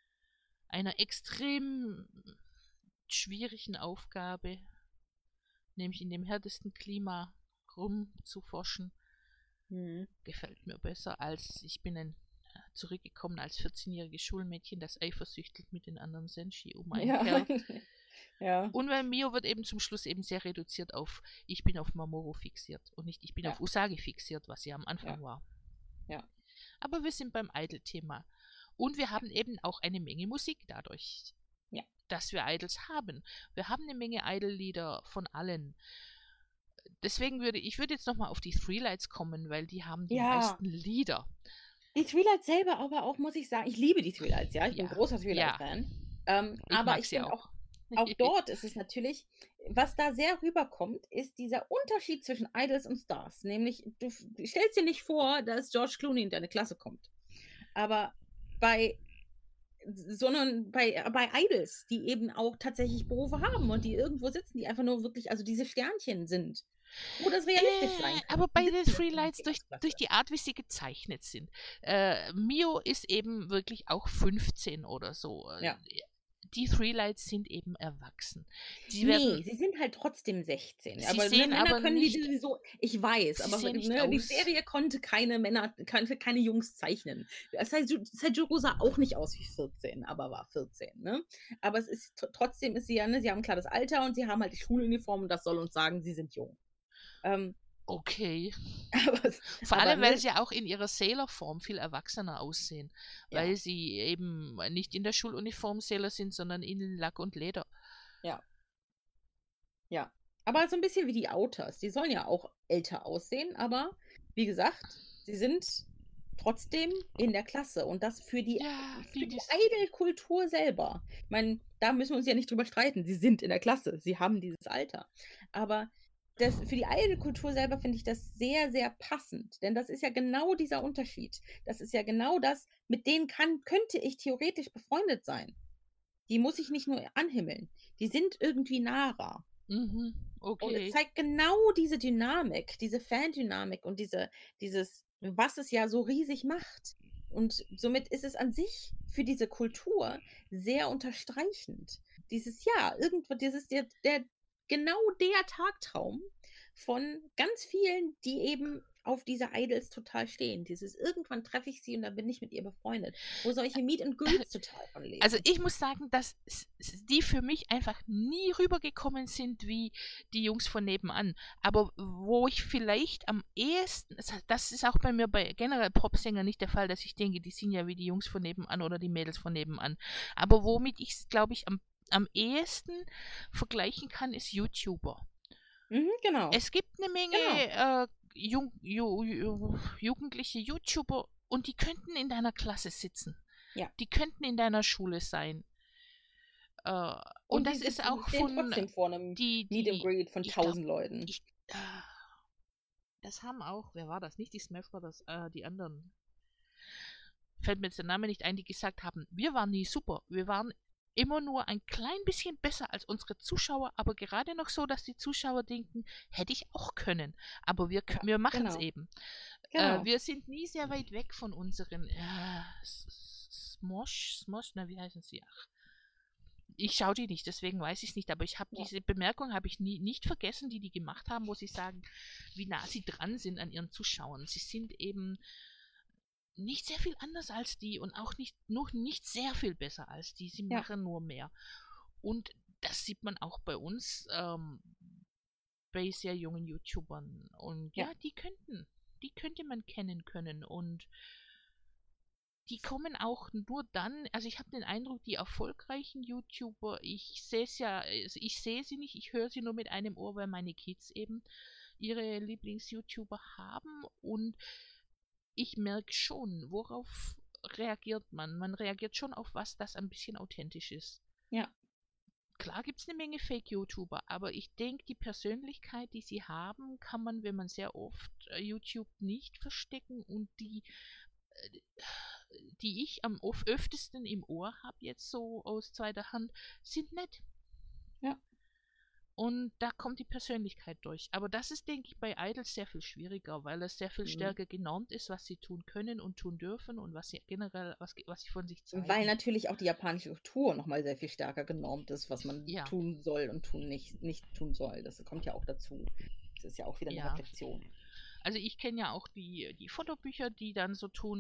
extrem schwierigen Aufgabe, nämlich in dem härtesten Klima rumzuforschen. Gefällt mir besser, als ich bin zurückgekommen als 14-jähriges Schulmädchen, das eifersüchtelt mit den anderen Senshi um einen Kerl. Ja. Und weil Mio wird eben zum Schluss eben sehr reduziert auf, ich bin auf Mamoru fixiert und nicht, ich bin auf Usagi fixiert, was sie am Anfang war. Ja. Aber wir sind beim Idol-Thema. Und wir haben eben auch eine Menge Musik dadurch, dass wir Idols haben. Wir haben eine Menge Idol-Lieder von allen. Deswegen würde ich jetzt nochmal auf die Three Lights kommen, weil die haben die meisten Lieder. Die Three Lights selber aber auch, muss ich sagen, ich liebe die Three Lights, ja. Ich bin ein großer Three Lights-Fan. Aber ich finde auch dort ist es natürlich, was da sehr rüberkommt, ist dieser Unterschied zwischen Idols und Stars. Nämlich, du stellst dir nicht vor, dass George Clooney in deine Klasse kommt. Aber sondern bei Idols, die eben auch tatsächlich Berufe haben und die irgendwo sitzen, die einfach nur wirklich, also diese Sternchen sind. Wo das realistisch sein kann. Aber bei den Three Lights, durch die Art, wie sie gezeichnet sind. Mio ist eben wirklich auch 15 oder so. Ja. die Three Lights sind eben erwachsen. Sie sind halt trotzdem 16. Sie sehen Männer aber können nicht, die sowieso, ich weiß, aber die Serie konnte keine Jungs zeichnen. Seijuro sah auch nicht aus wie 14, aber war 14. Ne? Aber trotzdem ist sie ja, ne, sie haben ein klares Alter und sie haben halt die Schuluniform und das soll uns sagen, sie sind jung. Okay. Vor allem, weil sie auch in ihrer Sailor-Form viel erwachsener aussehen. Weil sie eben nicht in der Schuluniform Sailor sind, sondern in Lack und Leder. Ja. Ja. Aber so ein bisschen wie die Outers. Die sollen ja auch älter aussehen, aber wie gesagt, sie sind trotzdem in der Klasse. Und das für die Idol-Kultur selber. Ich meine, da müssen wir uns ja nicht drüber streiten. Sie sind in der Klasse. Sie haben dieses Alter. Aber für die Idol-Kultur selber finde ich das sehr, sehr passend. Denn das ist ja genau dieser Unterschied. Das ist ja genau das, mit denen könnte ich theoretisch befreundet sein. Die muss ich nicht nur anhimmeln. Die sind irgendwie naher. Mhm, okay. Und es zeigt genau diese Dynamik, diese Fan-Dynamik und dieses, was es ja so riesig macht. Und somit ist es an sich für diese Kultur sehr unterstreichend. Genau der Tagtraum von ganz vielen, die eben auf diese Idols total stehen. Irgendwann treffe ich sie und dann bin ich mit ihr befreundet. Wo solche Meet and Greets total von leben. Also ich muss sagen, dass die für mich einfach nie rübergekommen sind wie die Jungs von nebenan. Aber wo ich vielleicht am ehesten, das ist auch bei mir bei generell Popsängern nicht der Fall, dass ich denke, die sind ja wie die Jungs von nebenan oder die Mädels von nebenan. Aber womit ich es, glaube ich, am ehesten vergleichen kann, ist YouTuber. Genau. Es gibt eine Menge jugendliche YouTuber und die könnten in deiner Klasse sitzen. Ja. Die könnten in deiner Schule sein. Und das ist auch von trotzdem vor einem Meet and Greet von 1000 Leuten. Das haben auch, wer war das? Nicht die Smash Brothers, die anderen. Fällt mir jetzt der Name nicht ein, die gesagt haben, wir waren nie super. Wir waren immer nur ein klein bisschen besser als unsere Zuschauer, aber gerade noch so, dass die Zuschauer denken, hätte ich auch können. Aber wir machen es eben. Genau. Wir sind nie sehr weit weg von unseren Smosh, wie heißen sie? Ach, ich schaue die nicht, deswegen weiß ich es nicht, aber ich habe diese Bemerkung nicht vergessen, die gemacht haben, wo sie sagen, wie nah sie dran sind an ihren Zuschauern. Sie sind eben nicht sehr viel anders als die und auch nicht sehr viel besser als die. Sie machen nur mehr. Und das sieht man auch bei uns, bei sehr jungen YouTubern. Und die könnte man kennen können. Und die kommen auch nur dann, also ich habe den Eindruck, die erfolgreichen YouTuber, ich sehe sie nicht, ich höre sie nur mit einem Ohr, weil meine Kids eben ihre Lieblings-YouTuber haben und ich merke schon, worauf reagiert man. Man reagiert schon auf was, das ein bisschen authentisch ist. Ja. Klar gibt es eine Menge Fake-YouTuber, aber ich denke, die Persönlichkeit, die sie haben, kann man, wenn man sehr oft YouTube nicht verstecken und die ich am öftesten im Ohr habe, jetzt so aus zweiter Hand, sind nett. Ja. Und da kommt die Persönlichkeit durch. Aber das ist, denke ich, bei Idols sehr viel schwieriger, weil es sehr viel stärker genormt ist, was sie tun können und tun dürfen und was sie generell, was sie von sich zeigen. Weil natürlich auch die japanische Kultur nochmal sehr viel stärker genormt ist, was man tun soll und nicht tun soll. Das kommt ja auch dazu. Das ist ja auch wieder eine Reflexion. Also ich kenne ja auch die Fotobücher, die dann so tun,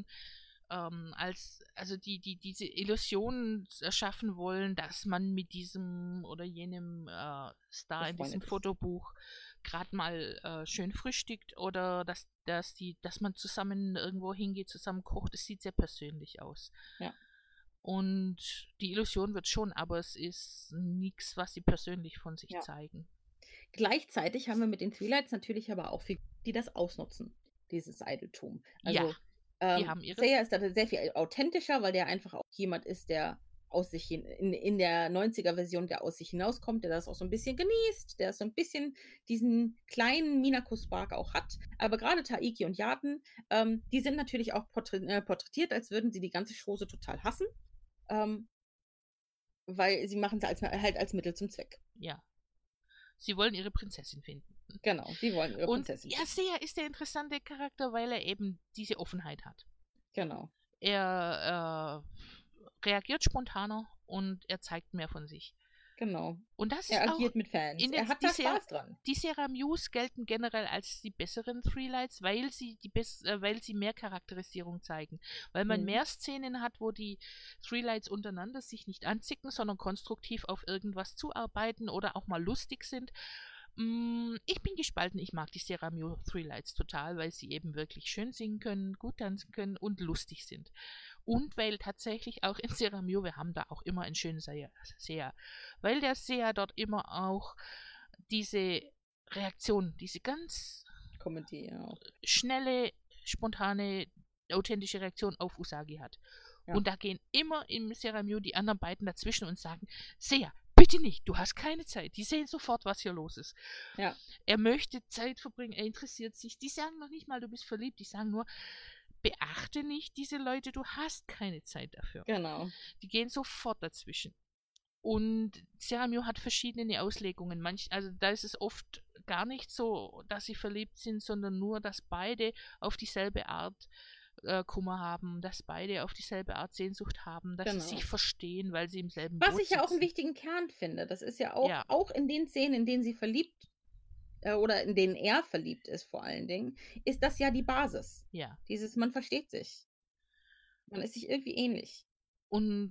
die diese Illusion erschaffen wollen, dass man mit diesem oder jenem Star in diesem Fotobuch gerade mal schön frühstückt oder dass man zusammen irgendwo hingeht, zusammen kocht. Es sieht sehr persönlich aus. Ja. Und die Illusion wird schon, aber es ist nichts, was sie persönlich von sich zeigen. Gleichzeitig haben wir mit den Twilights natürlich aber auch Figuren, die das ausnutzen, dieses Idoltum. Also die haben ihre. Seiya ist da sehr viel authentischer, weil der einfach auch jemand ist, der aus sich in der 90er-Version, der aus sich hinauskommt, der das auch so ein bisschen genießt, der so ein bisschen diesen kleinen Minako-Spark auch hat. Aber gerade Taiki und Yaten, die sind natürlich auch porträtiert, als würden sie die ganze Chose total hassen, weil sie machen es als Mittel zum Zweck. Ja. Sie wollen ihre Prinzessin finden. Genau, sie wollen ihre Prinzessin finden. Ja, Seiya ist der interessante Charakter, weil er eben diese Offenheit hat. Genau. Er reagiert spontaner und er zeigt mehr von sich. Genau. Und das Er ist auch agiert mit Fans. Er hat da Spaß dran. Die Seramews gelten generell als die besseren Three Lights, weil sie weil sie mehr Charakterisierung zeigen. Weil man mehr Szenen hat, wo die Three Lights untereinander sich nicht anzicken, sondern konstruktiv auf irgendwas zuarbeiten oder auch mal lustig sind. Ich bin gespalten. Ich mag die Seramew Three Lights total, weil sie eben wirklich schön singen können, gut tanzen können und lustig sind. Und weil tatsächlich auch in Seramew, wir haben da auch immer einen schönen Seher, weil der Seher dort immer auch diese Reaktion, diese ganz schnelle, spontane, authentische Reaktion auf Usagi hat. Ja. Und da gehen immer im Seramew die anderen beiden dazwischen und sagen, Seher, bitte nicht, du hast keine Zeit. Die sehen sofort, was hier los ist. Ja. Er möchte Zeit verbringen, er interessiert sich. Die sagen noch nicht mal, du bist verliebt, die sagen nur, beachte nicht diese Leute, du hast keine Zeit dafür. Genau. Die gehen sofort dazwischen. Und Seramew hat verschiedene Auslegungen. Also da ist es oft gar nicht so, dass sie verliebt sind, sondern nur, dass beide auf dieselbe Art Kummer haben, dass beide auf dieselbe Art Sehnsucht haben, dass sie sich verstehen, weil sie im selben Boot sitzen. Was ich ja auch einen wichtigen Kern finde. Das ist ja auch in den Szenen, in denen sie verliebt oder in denen er verliebt ist vor allen Dingen, ist das ja die Basis. Ja. Dieses, man versteht sich. Man ist sich irgendwie ähnlich. Und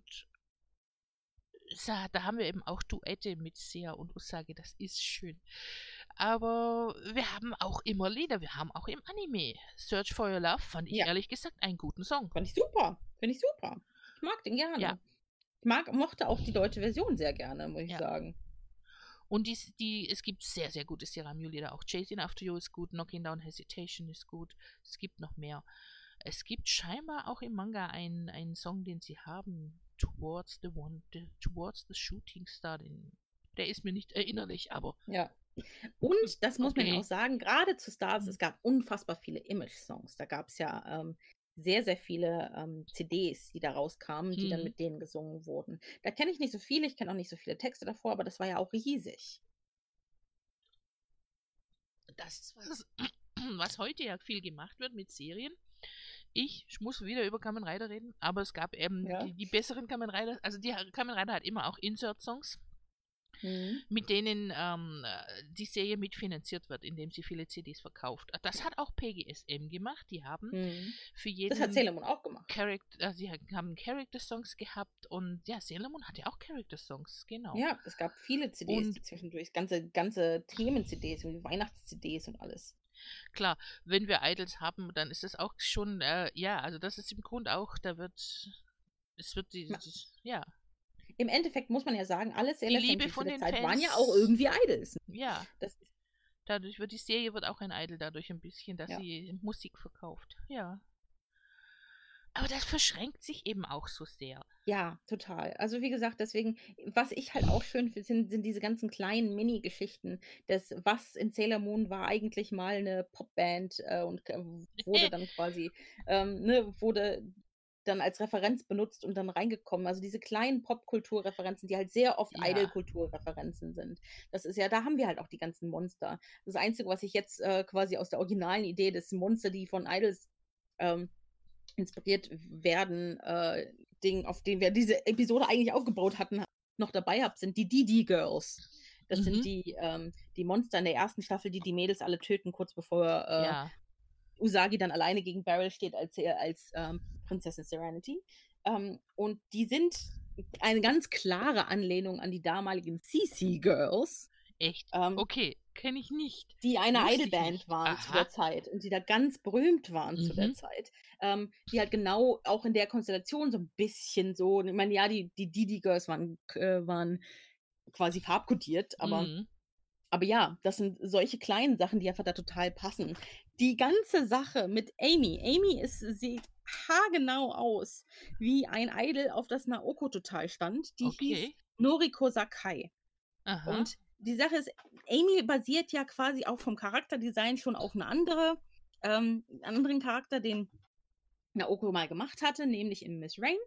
da haben wir eben auch Duette mit Seher und Usagi, das ist schön. Aber wir haben auch immer Lieder, wir haben auch im Anime. Search for Your Love fand ich ehrlich gesagt einen guten Song. Fand ich super, finde ich super. Ich mag den gerne. Ja. Ich mochte auch die deutsche Version sehr gerne, muss ich sagen. Und es gibt sehr, sehr gute Seramew-Lieder. Auch Chasing After You ist gut, Knocking Down Hesitation ist gut. Es gibt noch mehr. Es gibt scheinbar auch im Manga einen Song, den sie haben, Towards the Shooting Star. Der ist mir nicht erinnerlich, aber... Ja. Und, das muss man auch sagen, gerade zu Stars, es gab unfassbar viele Image-Songs. Da gab es ja sehr, sehr viele CDs, die da rauskamen, die dann mit denen gesungen wurden. Da kenne ich nicht so viele, ich kenne auch nicht so viele Texte davor, aber das war ja auch riesig. Das ist was heute ja viel gemacht wird mit Serien. Ich muss wieder über Kamen Rider reden, aber es gab eben die besseren Kamen Rider, also die Kamen Rider hat immer auch Insert-Songs, mit denen die Serie mitfinanziert wird, indem sie viele CDs verkauft. Das hat auch PGSM gemacht, die haben für jeden... Das hat Sailor Moon auch gemacht. Sie haben Character-Songs gehabt und ja, Sailor Moon hatte auch Character-Songs, genau. Ja, es gab viele CDs zwischendurch, ganze Themen-CDs, Weihnachts-CDs und alles. Klar, wenn wir Idols haben, dann ist es auch schon, also das ist im Grunde auch, Im Endeffekt muss man ja sagen, alle Sailor Liebe von den Zeit Fans waren ja auch irgendwie Idols. Ja, dadurch wird die Serie auch ein Idol, dadurch ein bisschen, dass sie Musik verkauft. Ja. Aber das verschränkt sich eben auch so sehr. Ja, total. Also wie gesagt, deswegen, was ich halt auch schön finde, sind diese ganzen kleinen Mini-Geschichten. Was in Sailor Moon war eigentlich mal eine Popband und wurde dann quasi, wurde dann als Referenz benutzt und dann reingekommen. Also diese kleinen Popkulturreferenzen, die halt sehr oft Idol-Kulturreferenzen sind. Das ist ja, da haben wir halt auch die ganzen Monster. Das Einzige, was ich jetzt quasi aus der originalen Idee des Monster, die von Idols inspiriert werden, auf den wir diese Episode eigentlich aufgebaut hatten, noch dabei habt, sind die Didi Girls. Das sind die Monster in der ersten Staffel, die Mädels alle töten, kurz bevor Usagi dann alleine gegen Beryl steht als Prinzessin Serenity. Und die sind eine ganz klare Anlehnung an die damaligen CC Girls. Echt? Okay, kenne ich nicht. Die eine Idolband waren zu der Zeit und die da ganz berühmt waren zu der Zeit. Die halt genau auch in der Konstellation so ein bisschen so, ich meine, ja, die Didi Girls waren quasi farbkodiert, aber ja, das sind solche kleinen Sachen, die einfach da total passen. Die ganze Sache mit Amy. sieht haargenau aus wie ein Idol, auf das Naoko total stand. Die hieß Noriko Sakai. Aha. Und die Sache ist, Amy basiert ja quasi auch vom Charakterdesign schon auf einen anderen Charakter, den Naoko mal gemacht hatte, nämlich in Miss Rain.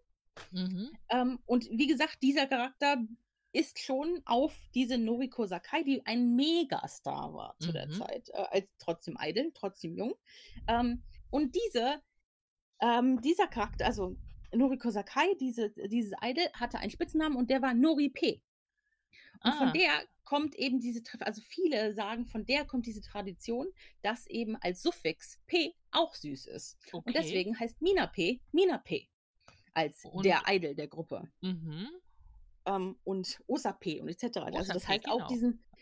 Und wie gesagt, dieser Charakter ist schon auf diese Noriko Sakai, die ein Megastar war zu der Zeit, als trotzdem Idol, trotzdem jung. Und dieser Charakter, also Noriko Sakai, dieses Idol, hatte einen Spitznamen und der war Nori P. Und von der kommt eben also viele sagen, von der kommt diese Tradition, dass eben als Suffix P auch süß ist. Okay. Und deswegen heißt Mina P als der Idol der Gruppe. Und Osa P und etc. Also das heißt auch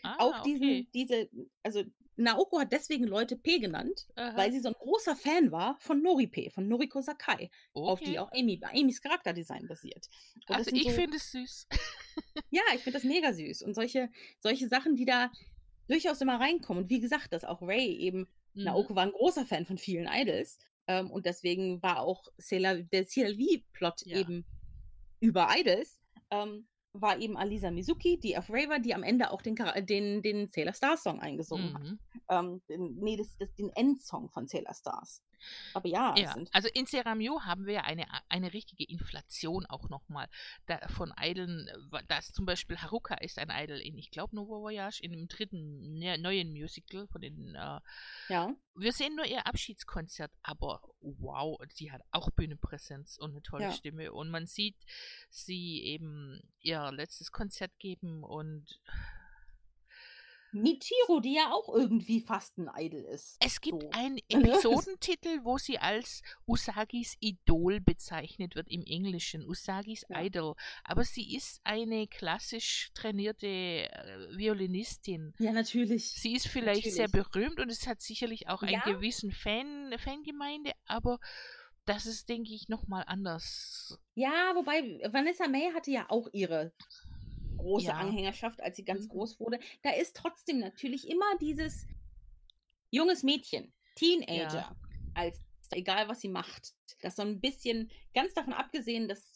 also Naoko hat deswegen Leute P genannt, weil sie so ein großer Fan war von Nori P, von Noriko Sakai, auf die auch Amys Charakterdesign basiert. Und also ich finde es süß. Ja, ich finde das mega süß. Und solche Sachen, die da durchaus immer reinkommen. Und wie gesagt, dass auch Ray eben, Naoko war ein großer Fan von vielen Idols. Und deswegen war auch der CLV-Plot eben über Idols, war eben Alisa Mizuki, die auf Ray war, die am Ende auch den Sailor Stars Song eingesungen hat. Den Endsong von Sailor Stars. Aber ja. Also in Seramyo haben wir ja eine richtige Inflation auch nochmal von Idolen, dass zum Beispiel Haruka ist ein Idol in, ich glaube, Nouveau Voyage, in dem dritten neuen Musical von den wir sehen nur ihr Abschiedskonzert, aber wow, sie hat auch Bühnenpräsenz und eine tolle Stimme und man sieht sie eben ihr letztes Konzert geben und Michiru, die ja auch irgendwie fast ein Idol ist. Es gibt einen Episodentitel, wo sie als Usagis Idol bezeichnet wird im Englischen, Usagis Idol. Aber sie ist eine klassisch trainierte Violinistin. Ja, natürlich. Sie ist vielleicht sehr berühmt und es hat sicherlich auch einen gewissen Fangemeinde, aber das ist, denke ich, nochmal anders. Ja, wobei Vanessa May hatte ja auch ihre große Anhängerschaft, als sie ganz groß wurde. Da ist trotzdem natürlich immer dieses junges Mädchen, Teenager, als egal was sie macht. Das so ein bisschen, ganz davon abgesehen, dass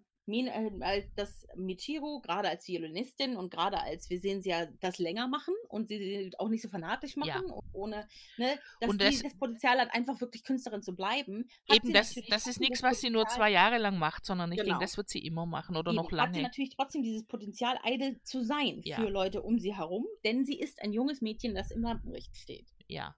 Michiru gerade als Violinistin und gerade als, wir sehen sie ja das länger machen und sie auch nicht so fanatisch machen und ohne, dass sie das Potenzial hat, einfach wirklich Künstlerin zu bleiben. Eben, das ist nichts, was sie nur 2 Jahre lang macht, sondern ich denke, das wird sie immer machen oder noch lange. Hat sie natürlich trotzdem dieses Potenzial, Idol zu sein für Leute um sie herum, denn sie ist ein junges Mädchen, das im Rampenlicht steht. Ja.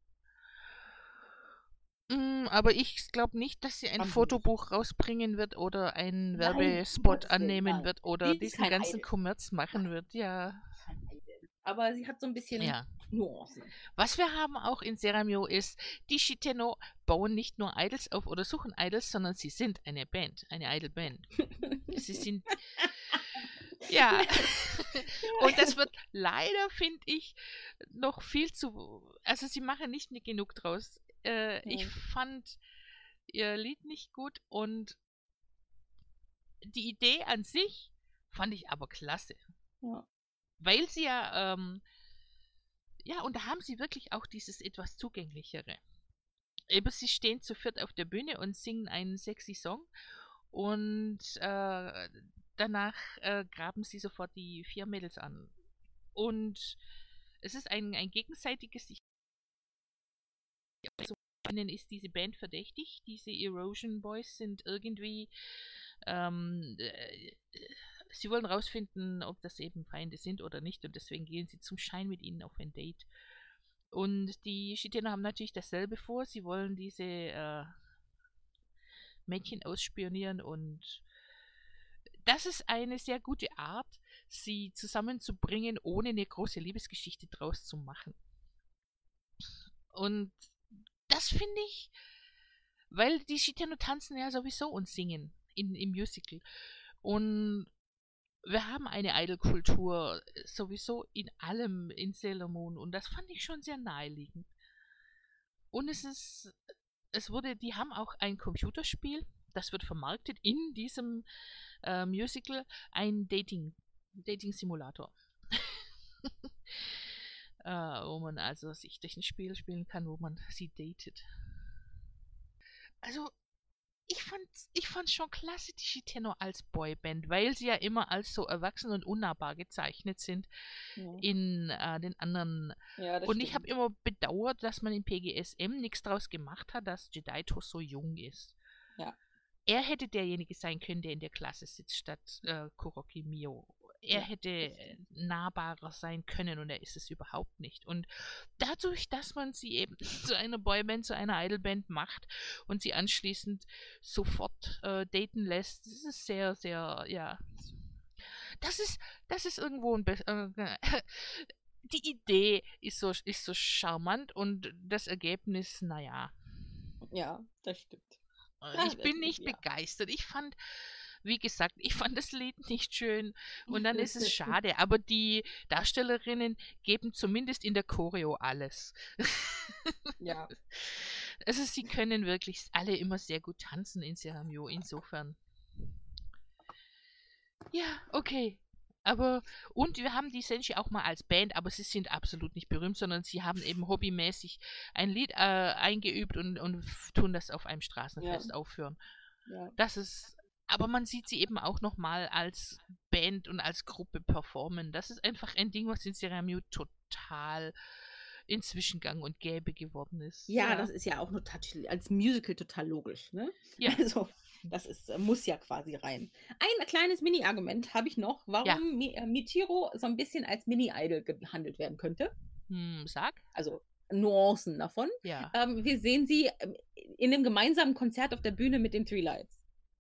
Aber ich glaube nicht, dass sie ein Fotobuch rausbringen wird oder einen Werbespot annehmen wird oder diesen ganzen Kommerz machen wird. Ja. Aber sie hat so ein bisschen Nuancen. Was wir haben auch in Seramyo ist, die Shiteno bauen nicht nur Idols auf oder suchen Idols, sondern sie sind eine Band, eine Idol-Band. Sie sind... Ja. Und das wird leider, finde ich, noch viel zu... Also sie machen nicht mehr genug draus. Ich fand ihr Lied nicht gut und die Idee an sich fand ich aber klasse. Ja. Weil sie und da haben sie wirklich auch dieses etwas Zugänglichere. Eben, sie stehen zu viert auf der Bühne und singen einen sexy Song und danach graben sie sofort die 4 Mädels an. Und es ist ein gegenseitiges ist diese Band verdächtig. Diese Erosion Boys sind irgendwie sie wollen rausfinden, ob das eben Feinde sind oder nicht und deswegen gehen sie zum Schein mit ihnen auf ein Date. Und die Shiteno haben natürlich dasselbe vor. Sie wollen diese Mädchen ausspionieren und das ist eine sehr gute Art, sie zusammenzubringen, ohne eine große Liebesgeschichte draus zu machen. Und das finde ich, weil die Shiteno tanzen ja sowieso und singen im Musical. Und wir haben eine Idol-Kultur sowieso in allem in Sailor Moon und das fand ich schon sehr naheliegend. Und die haben auch ein Computerspiel, das wird vermarktet in diesem Musical, ein Dating-Simulator. Wo man also sich durch ein Spiel spielen kann, wo man sie datet. Also, ich fand schon klasse, die Shiteno als Boyband, weil sie ja immer als so erwachsen und unnahbar gezeichnet sind in den anderen. Ja, und ich habe immer bedauert, dass man in PGSM nichts draus gemacht hat, dass Jedaito so jung ist. Ja. Er hätte derjenige sein können, der in der Klasse sitzt, statt Kuroki Mio. er hätte nahbarer sein können und er ist es überhaupt nicht. Und dadurch, dass man sie eben zu einer Boyband, zu einer Idolband macht und sie anschließend sofort daten lässt, das ist sehr, sehr, ja. Das ist irgendwo die Idee ist so charmant und das Ergebnis, naja. Ja, das stimmt. Ich bin nicht begeistert. Wie gesagt, ich fand das Lied nicht schön und dann ist es schade, aber die Darstellerinnen geben zumindest in der Choreo alles. Ja. Also sie können wirklich alle immer sehr gut tanzen in Seramyo, insofern. Ja, okay. Und wir haben die Senshi auch mal als Band, aber sie sind absolut nicht berühmt, sondern sie haben eben hobbymäßig ein Lied eingeübt und tun das auf einem Straßenfest aufführen. Ja. Aber man sieht sie eben auch nochmal als Band und als Gruppe performen. Das ist einfach ein Ding, was in Seramyo total inzwischen gang und gäbe geworden ist. Ja, das ist ja auch nur als Musical total logisch, ne? Ja. Also, das muss ja quasi rein. Ein kleines Mini-Argument habe ich noch, warum Michiru so ein bisschen als Mini-Idol gehandelt werden könnte. Sag. Also Nuancen davon. Ja. Wir sehen sie in einem gemeinsamen Konzert auf der Bühne mit den Three Lights.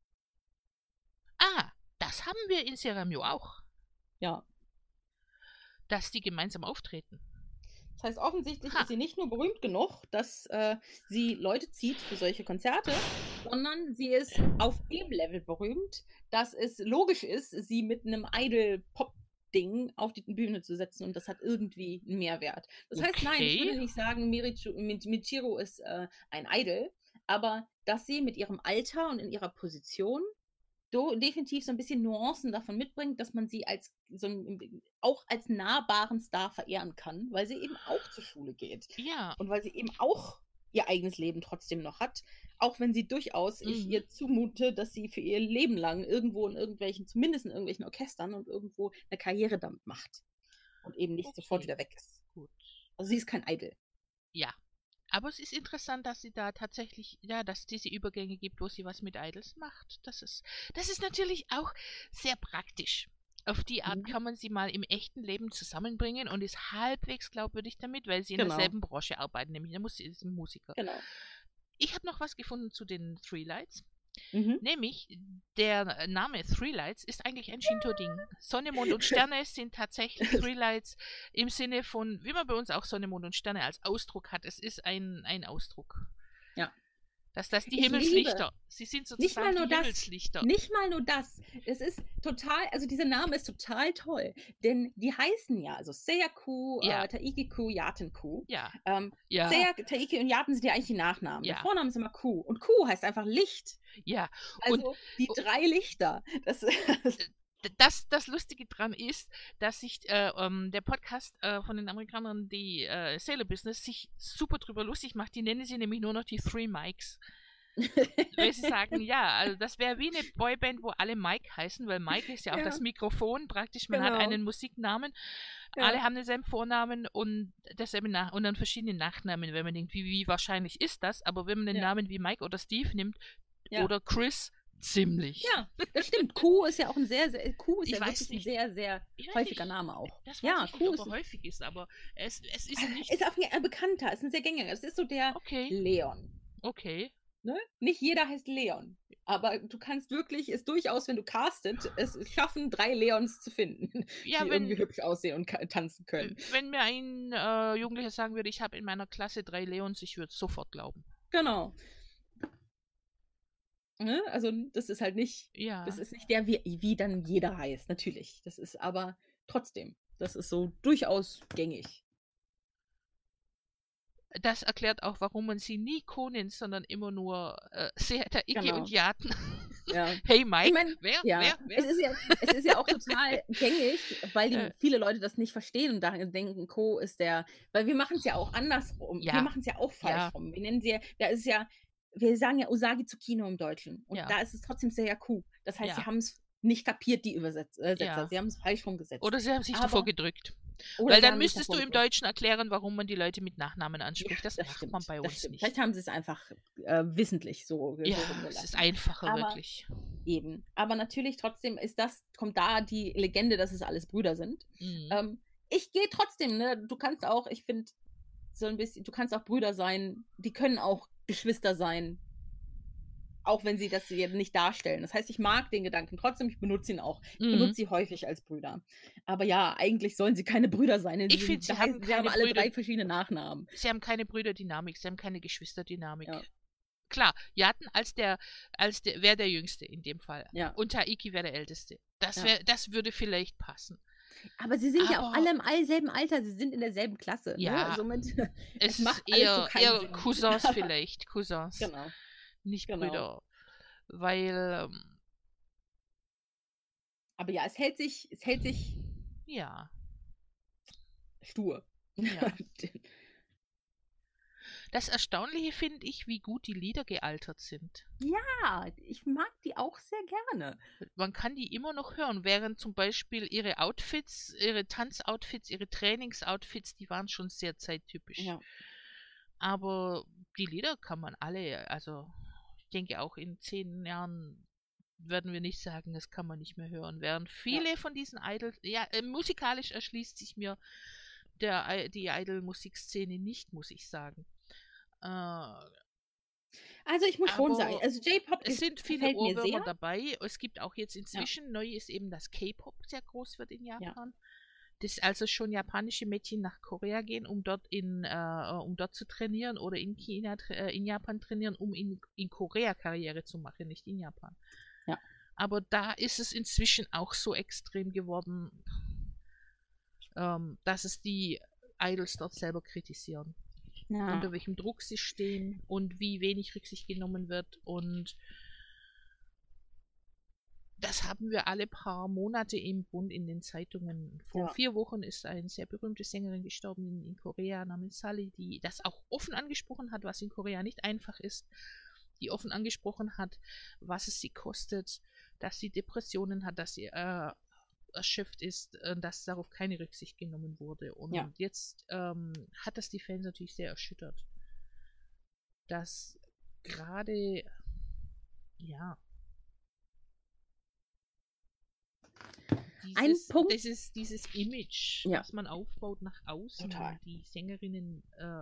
Ah, das haben wir in Seramyo auch. Ja. Dass die gemeinsam auftreten. Das heißt, offensichtlich ist sie nicht nur berühmt genug, dass sie Leute zieht für solche Konzerte, sondern sie ist auf dem Level berühmt, dass es logisch ist, sie mit einem Idol-Pop-Ding auf die Bühne zu setzen und das hat irgendwie einen Mehrwert. Das heißt, nein, ich würde nicht sagen, Michiru ist ein Idol, aber dass sie mit ihrem Alter und in ihrer Position definitiv so ein bisschen Nuancen davon mitbringt, dass man sie auch als nahbaren Star verehren kann, weil sie eben auch zur Schule geht. Ja. Und weil sie eben auch ihr eigenes Leben trotzdem noch hat, auch wenn sie durchaus ich ihr zumute, dass sie für ihr Leben lang irgendwo zumindest in irgendwelchen Orchestern und irgendwo eine Karriere damit macht. Und eben nicht sofort wieder weg ist. Gut. Also sie ist kein Idol. Ja. Aber es ist interessant, dass sie da tatsächlich, dass es diese Übergänge gibt, wo sie was mit Idols macht. Das ist natürlich auch sehr praktisch. Auf die Art kann man sie mal im echten Leben zusammenbringen und ist halbwegs glaubwürdig damit, weil sie in derselben Branche arbeiten, nämlich ist ein Musiker. Genau. Ich habe noch was gefunden zu den Three Lights. Nämlich, der Name Three Lights ist eigentlich ein Shinto-Ding. Sonne, Mond und Sterne sind tatsächlich Three Lights im Sinne von, wie man bei uns auch Sonne, Mond und Sterne als Ausdruck hat. Es ist ein Ausdruck. Ja. Das die Himmelslichter. Sie sind sozusagen die Himmelslichter. Nicht mal nur das. Es ist total, also dieser Name ist total toll. Denn die heißen ja, also Seiyaku, Taiki-ku, Yaten-ku. Ja. Seiyaku, Taiki und Yaten sind ja eigentlich die Nachnamen. Der Vorname ist immer Ku. Und Ku heißt einfach Licht. Ja. Also die 3 Lichter. Das Lustige dran ist, dass sich der Podcast von den Amerikanern, die Sailor Business, sich super drüber lustig macht. Die nennen sie nämlich nur noch die Three Mikes. Weil sie sagen, also das wäre wie eine Boyband, wo alle Mike heißen, weil Mike ist ja auch das Mikrofon, praktisch, man hat einen Musiknamen, alle haben denselben Vornamen und dasselbe und dann verschiedene Nachnamen, wenn man denkt, wie wahrscheinlich ist das, aber wenn man den Namen wie Mike oder Steve nimmt oder Chris, ziemlich. Ja, das stimmt. Ku ist ja auch ein sehr, sehr, wirklich ein sehr, sehr häufiger Name auch. Das weiß ich nicht, ob er häufig ist, aber es ist nicht... Ist auch ein bekannter, ist ein sehr gängiger. Es ist so der Leon. Okay. Ne? Nicht jeder heißt Leon, aber du kannst wirklich es durchaus, wenn du castet, es schaffen, 3 Leons zu finden, die irgendwie hübsch aussehen und tanzen können. Wenn mir ein Jugendlicher sagen würde, ich habe in meiner Klasse 3 Leons, ich würde es sofort glauben. Genau. Ne? Also das ist halt nicht, das ist nicht der, wie dann jeder heißt, natürlich. Das ist aber trotzdem, das ist so durchaus gängig. Das erklärt auch, warum man sie nie Ko nennt, sondern immer nur Taiki und Yaten. Ja. Hey Mike, ich mein, wer? Es ist ja auch total gängig, weil viele Leute das nicht verstehen und denken, Ko ist weil wir machen es ja auch andersrum. Wir machen es ja auch falsch rum. Wir nennen sie wir sagen ja Usagi Tsukino im Deutschen. Und da ist es trotzdem Seiyaku. Das heißt, sie haben es nicht kapiert, die Übersetzer. Sie haben es falsch rumgesetzt. Oder sie haben sich davor gedrückt. Oder Weil sie dann haben sich müsstest du davor im gedrückt. Deutschen erklären, warum man die Leute mit Nachnamen anspricht. Das macht man bei Das uns stimmt. nicht. Vielleicht haben sie es einfach wissentlich so Ja, rumgelassen. es ist einfacher, Aber wirklich. eben. Aber natürlich trotzdem kommt da die Legende, dass es alles Brüder sind. Mhm. Ich gehe trotzdem, ne? Du kannst auch, ich finde, so ein bisschen, du kannst auch Brüder sein, die können auch Geschwister sein, auch wenn sie das jetzt nicht darstellen. Das heißt, ich mag den Gedanken trotzdem, ich benutze ihn auch. Ich benutze sie häufig als Brüder. Aber ja, eigentlich sollen sie keine Brüder sein, denn Ich finde, sie haben alle Brüder, 3 verschiedene Nachnamen. sie haben keine Brüderdynamik, sie haben keine Geschwisterdynamik. Ja. Klar, Jaten wäre der Jüngste in dem Fall. Ja. Und Taiki wäre der Älteste. Das würde vielleicht passen. Aber sie sind ja auch Aber- alle im selben Alter, sie sind in derselben Klasse. Ja. Ne? Somit, Es macht ist alles so keinen eher Sinn. Cousins vielleicht. Cousins. Genau. Nicht Genau. Brüder. Weil, Aber ja, es hält sich ja. stur. Ja. Das Erstaunliche finde ich, wie gut die Lieder gealtert sind. Ja, ich mag die auch sehr gerne. Man kann die immer noch hören, während zum Beispiel ihre Outfits, ihre Tanzoutfits, ihre Trainingsoutfits, die waren schon sehr zeittypisch. Ja. Aber die Lieder kann man alle, also ich denke auch in 10 Jahren werden wir nicht sagen, das kann man nicht mehr hören. Während viele von diesen Idols, musikalisch erschließt sich mir die Idol-Musikszene nicht, muss ich sagen. Also ich muss schon sagen, also J-Pop es sind viele gefällt mir Ohrwürmer sehr. dabei. Es gibt auch jetzt inzwischen, neu ist eben, dass K-Pop sehr groß wird in Japan. Ja. Dass also schon japanische Mädchen nach Korea gehen, um dort zu trainieren oder in Japan trainieren, um in Korea Karriere zu machen, nicht in Japan. Ja. Aber da ist es inzwischen auch so extrem geworden, dass es die Idols dort selber kritisieren. Ja. Unter welchem Druck sie stehen und wie wenig Rücksicht genommen wird. Und das haben wir alle paar Monate im Bund in den Zeitungen. Vor 4 Wochen ist eine sehr berühmte Sängerin gestorben in Korea namens Sally, die das auch offen angesprochen hat, was in Korea nicht einfach ist. Die offen angesprochen hat, was es sie kostet, dass sie Depressionen hat, dass sie erschöpft ist, dass darauf keine Rücksicht genommen wurde. Und jetzt hat das die Fans natürlich sehr erschüttert. Dass gerade, dieses Image, was man aufbaut nach außen, Total. die Sängerinnen,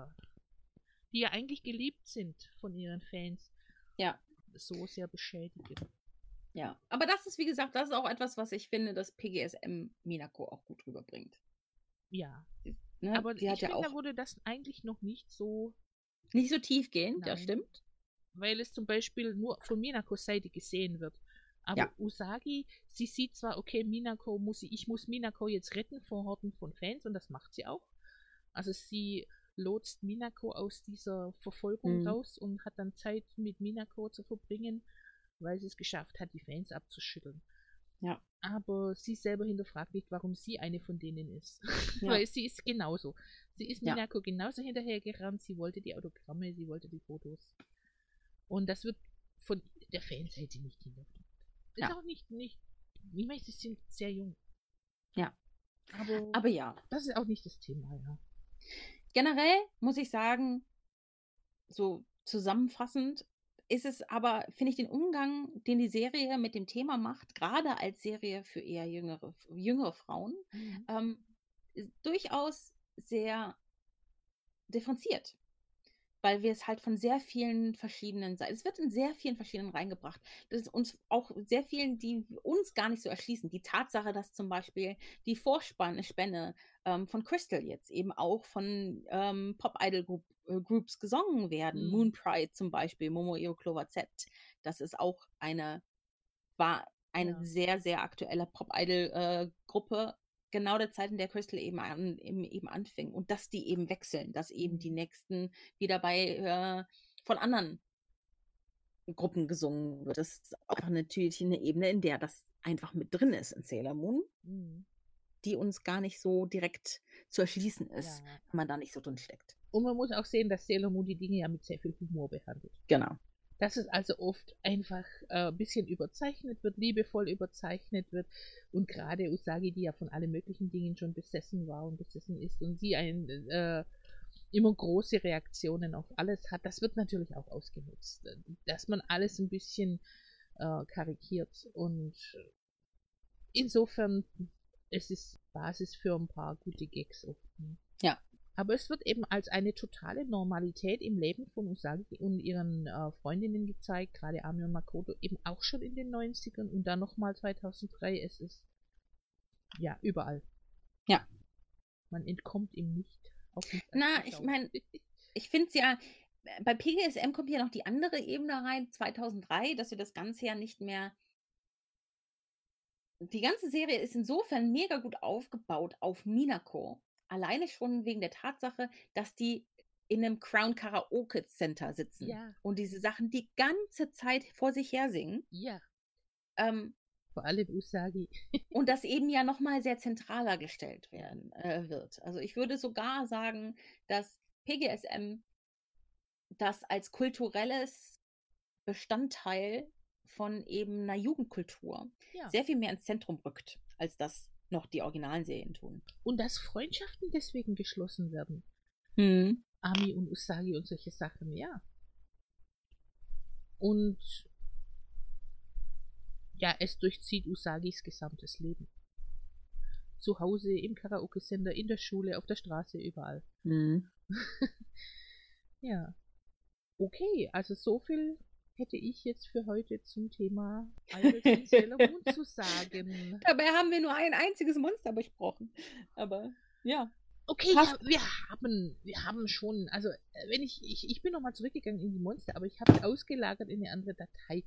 die ja eigentlich geliebt sind von ihren Fans, so sehr beschädigen. Ja, aber das ist, wie gesagt, das ist auch etwas, was ich finde, dass PGSM Minako auch gut rüberbringt. Ja. Ne? Aber die ich hat finde, ja auch da wurde das eigentlich noch nicht so tiefgehend, ja, Nein. stimmt. weil es zum Beispiel nur von Minakos Seite gesehen wird. Aber Usagi, sie sieht zwar, okay, ich muss Minako jetzt retten vor Horden von Fans, und das macht sie auch. Also sie lotst Minako aus dieser Verfolgung raus und hat dann Zeit mit Minako zu verbringen, weil sie es geschafft hat, die Fans abzuschütteln. Ja. Aber sie selber hinterfragt nicht, warum sie eine von denen ist. Weil sie ist genauso. Sie ist Minako genauso hinterhergerannt, sie wollte die Autogramme, sie wollte die Fotos. Und das wird von der Fanseite nicht hinterfragt. Ist auch nicht, ich meine, sie sind sehr jung. Ja. Aber ja. Das ist auch nicht das Thema, ja. Generell muss ich sagen, so zusammenfassend, ist es aber, finde ich, den Umgang, den die Serie mit dem Thema macht, gerade als Serie für eher jüngere Frauen, durchaus sehr differenziert. Weil wir es halt von sehr vielen verschiedenen Seiten, es wird in sehr vielen verschiedenen reingebracht. Das ist uns auch sehr vielen, die uns gar nicht so erschließen. Die Tatsache, dass zum Beispiel die Vorspänne von Crystal jetzt eben auch von Pop-Idol-Groups gesungen werden. Moon Pride zum Beispiel, Momoiro Clover Z. Das ist auch eine sehr, sehr aktuelle Pop-Idol-Gruppe, genau der Zeit, in der Crystal eben anfing. Und dass die eben wechseln, dass eben die nächsten wieder von anderen Gruppen gesungen wird. Das ist auch natürlich eine Ebene, in der das einfach mit drin ist in Sailor Moon, die uns gar nicht so direkt zu erschließen ist, wenn man da nicht so drin steckt. Und man muss auch sehen, dass Sailor Moon die Dinge ja mit sehr viel Humor behandelt. Genau. Dass es also oft einfach ein bisschen überzeichnet wird, liebevoll überzeichnet wird. Und gerade Usagi, die ja von allen möglichen Dingen schon besessen war und besessen ist und sie immer große Reaktionen auf alles hat, das wird natürlich auch ausgenutzt. Dass man alles ein bisschen karikiert. Und insofern, es ist Basis für ein paar gute Gags oft. Ja. Aber es wird eben als eine totale Normalität im Leben von Usagi und ihren Freundinnen gezeigt, gerade Ami und Makoto, eben auch schon in den 90ern und dann nochmal 2003. Es ist ja überall. Ja. Man entkommt ihm nicht. Auch nicht Na, ich meine, ich finde es ja, bei PGSM kommt ja noch die andere Ebene rein, 2003, dass wir das Ganze ja nicht mehr. Die ganze Serie ist insofern mega gut aufgebaut auf Minako. Alleine schon wegen der Tatsache, dass die in einem Crown Karaoke Center sitzen Ja. und diese Sachen die ganze Zeit vor sich her singen. Ja. Vor allem Usagi. Und das eben ja nochmal sehr zentraler gestellt wird. Also ich würde sogar sagen, dass PGSM das als kulturelles Bestandteil von eben einer Jugendkultur sehr viel mehr ins Zentrum rückt, als das noch die originalen Serien tun. Und dass Freundschaften deswegen geschlossen werden. Ami und Usagi und solche Sachen, ja. Und ja, es durchzieht Usagis gesamtes Leben. Zu Hause, im Karaoke-Sender, in der Schule, auf der Straße, überall. Ja. Okay, also so viel hätte ich jetzt für heute zum Thema Idols und Sailor Moon zu sagen. Dabei haben wir nur ein einziges Monster besprochen. Aber ja. Okay, ja, wir haben schon, also wenn ich bin nochmal zurückgegangen in die Monster, aber ich habe es ausgelagert in eine andere Datei.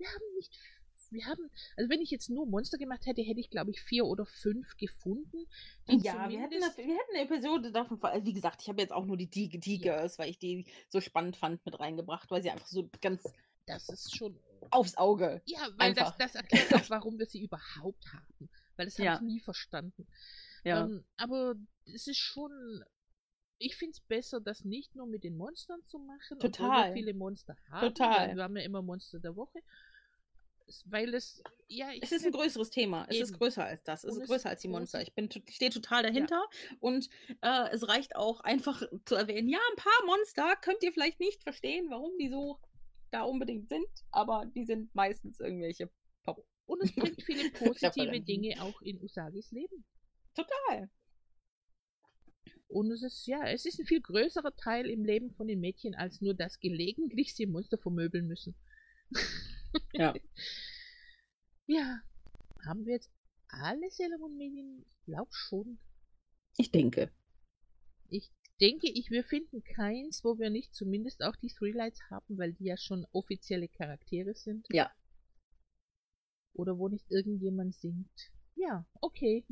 Also wenn ich jetzt nur Monster gemacht hätte, hätte ich glaube ich 4 oder 5 gefunden. Ja, wir hätten eine Episode davon, wie gesagt, ich habe jetzt auch nur die Girls, weil ich die so spannend fand, mit reingebracht, weil sie einfach so ganz das ist schon aufs Auge. Ja, weil das erklärt auch, warum wir sie überhaupt haben. Weil das habe ich nie verstanden. Ja. Aber es ist schon, ich finde es besser, das nicht nur mit den Monstern zu machen, Total. obwohl wir viele Monster haben. Total. Wir haben ja immer Monster der Woche. Weil es, es ist ein größeres Thema. Es ist größer als das. Es ist größer als die Monster. Ich stehe total dahinter. Ja. Und es reicht auch einfach zu erwähnen, ja, ein paar Monster könnt ihr vielleicht nicht verstehen, warum die so da unbedingt sind, aber die sind meistens irgendwelche Pop. Und es bringt viele positive Dinge auch in Usagis Leben. Total. Und es ist ein viel größerer Teil im Leben von den Mädchen, als nur, dass gelegentlich sie Monster vermöbeln müssen. Ja. Ja. Haben wir jetzt alle Sailor Moon Medien? Ich glaube schon. Ich denke, wir finden keins, wo wir nicht zumindest auch die Three Lights haben, weil die ja schon offizielle Charaktere sind. Ja. Oder wo nicht irgendjemand singt. Ja, okay.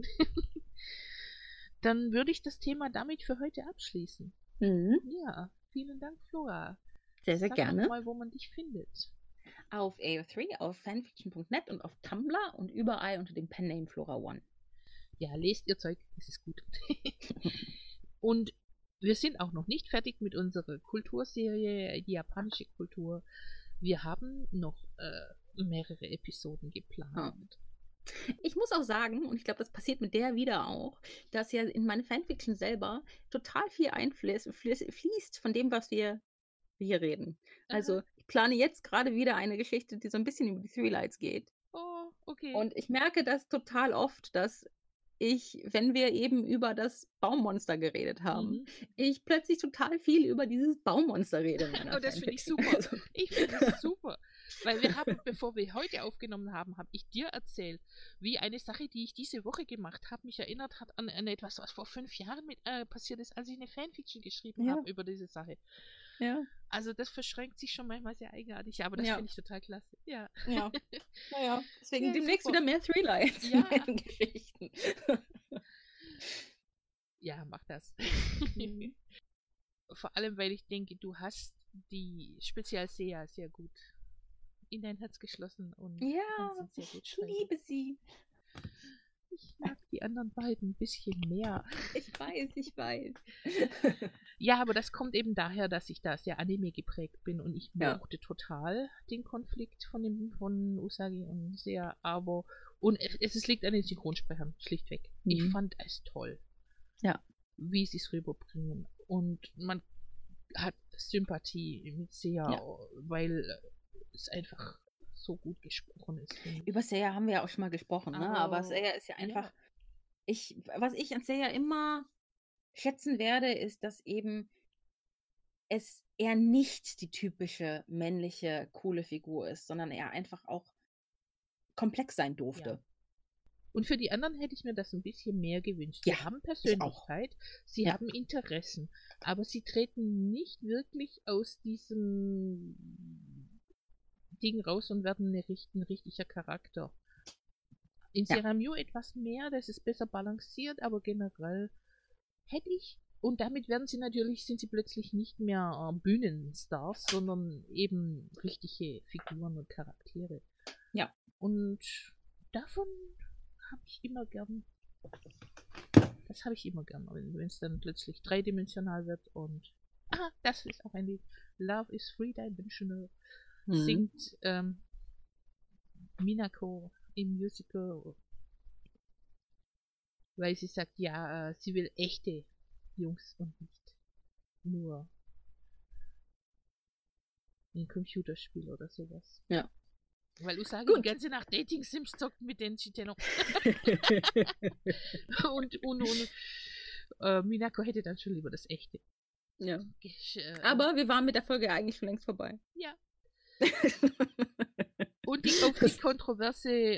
Dann würde ich das Thema damit für heute abschließen. Ja, vielen Dank, Flora. Sehr, sehr gerne. Sag mal, wo man dich findet. Auf AO3, auf fanfiction.net und auf Tumblr und überall unter dem Penname Flora One. Ja, lest ihr Zeug, das ist gut. Und wir sind auch noch nicht fertig mit unserer Kulturserie, die japanische Kultur. Wir haben noch mehrere Episoden geplant. Ich muss auch sagen, und ich glaube, das passiert mit der wieder auch, dass ja in meine Fanfiction selber total viel fließt von dem, was wir hier reden. Also ich plane jetzt gerade wieder eine Geschichte, die so ein bisschen über die Three Lights geht. Oh, okay. Und ich merke das total oft, dass wenn wir eben über das Baummonster geredet haben, ich plötzlich total viel über dieses Baummonster rede. Oh, das finde ich super. Ich finde das super. Weil wir haben, bevor wir heute aufgenommen haben, habe ich dir erzählt, wie eine Sache, die ich diese Woche gemacht habe, mich erinnert hat an etwas, was vor 5 Jahren passiert ist, als ich eine Fanfiction geschrieben habe über diese Sache. Ja. Also das verschränkt sich schon manchmal sehr eigenartig, aber das finde ich total klasse. Ja. Naja, deswegen demnächst wieder mehr Three Lights in Geschichten. Ja, mach das. Vor allem, weil ich denke, du hast die speziell Sea sehr gut in dein Herz geschlossen und ja, ich liebe sie. Ich mag die die anderen beiden ein bisschen mehr. Ich weiß. Ja, aber das kommt eben daher, dass ich da sehr Anime geprägt bin und ich Ja. mochte total den Konflikt von Usagi und Seiya, aber es liegt an den Synchronsprechern, schlichtweg. Ich Mhm. fand es toll. Ja. Wie sie es rüberbringen. Und man hat Sympathie mit Seiya, Ja. weil es einfach so gut gesprochen ist. finde ich. Über Seiya haben wir ja auch schon mal gesprochen, ne? Aber Aber, Seiya ist ja ja. einfach. Was ich an Seiya immer schätzen werde, ist, dass eben er nicht die typische männliche, coole Figur ist, sondern er einfach auch komplex sein durfte. Und für die anderen hätte ich mir das ein bisschen mehr gewünscht. Sie Ja, haben auch. Persönlichkeit, sie Ja. haben Interessen, aber sie treten nicht wirklich aus diesem Ding raus und werden ein richtiger Charakter. In Ja. Sailor Moon etwas mehr, das ist besser balanciert, aber generell hätte ich, und damit sind sie plötzlich nicht mehr Bühnenstars, sondern eben richtige Figuren und Charaktere. Ja. Und davon habe ich immer gern. Das habe ich immer gern, wenn es dann plötzlich dreidimensional wird und das ist auch ein Lied. Love is three-dimensional. Singt Minako im Musical, weil sie sagt, ja, sie will echte Jungs und nicht nur ein Computerspiel oder sowas. Ja. Weil Usagi Gut. die ganze Nacht Dating-Sims zockt mit den Chiteno. und Minako hätte dann schon lieber das echte. Ja. Gesch- Aber wir waren mit der Folge eigentlich schon längst vorbei. Ja. Und auf die kontroverse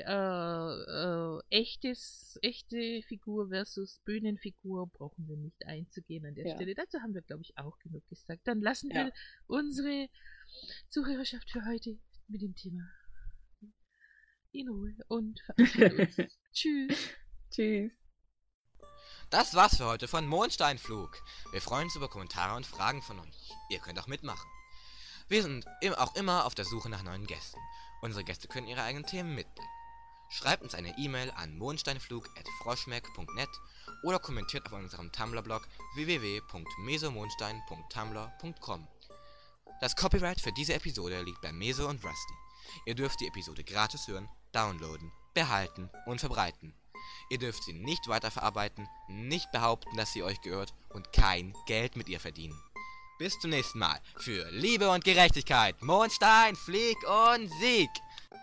echte Figur versus Bühnenfigur brauchen wir nicht einzugehen an der Ja. Stelle. Dazu haben wir, glaube ich, auch genug gesagt. Dann lassen Ja. wir unsere Zuhörerschaft für heute mit dem Thema in Ruhe und verabschieden uns. Tschüss. Tschüss. Das war's für heute von Mondsteinflug. Wir freuen uns über Kommentare und Fragen von euch. Ihr könnt auch mitmachen. Wir sind auch immer auf der Suche nach neuen Gästen. Unsere Gäste können ihre eigenen Themen mitbringen. Schreibt uns eine E-Mail an mondsteinflug@froschmeck.net oder kommentiert auf unserem Tumblr-Blog www.mesomondstein.tumblr.com. Das Copyright für diese Episode liegt bei Meso und Rusty. Ihr dürft die Episode gratis hören, downloaden, behalten und verbreiten. Ihr dürft sie nicht weiterverarbeiten, nicht behaupten, dass sie euch gehört und kein Geld mit ihr verdienen. Bis zum nächsten Mal. Für Liebe und Gerechtigkeit, Mondstein, Flieg und Sieg!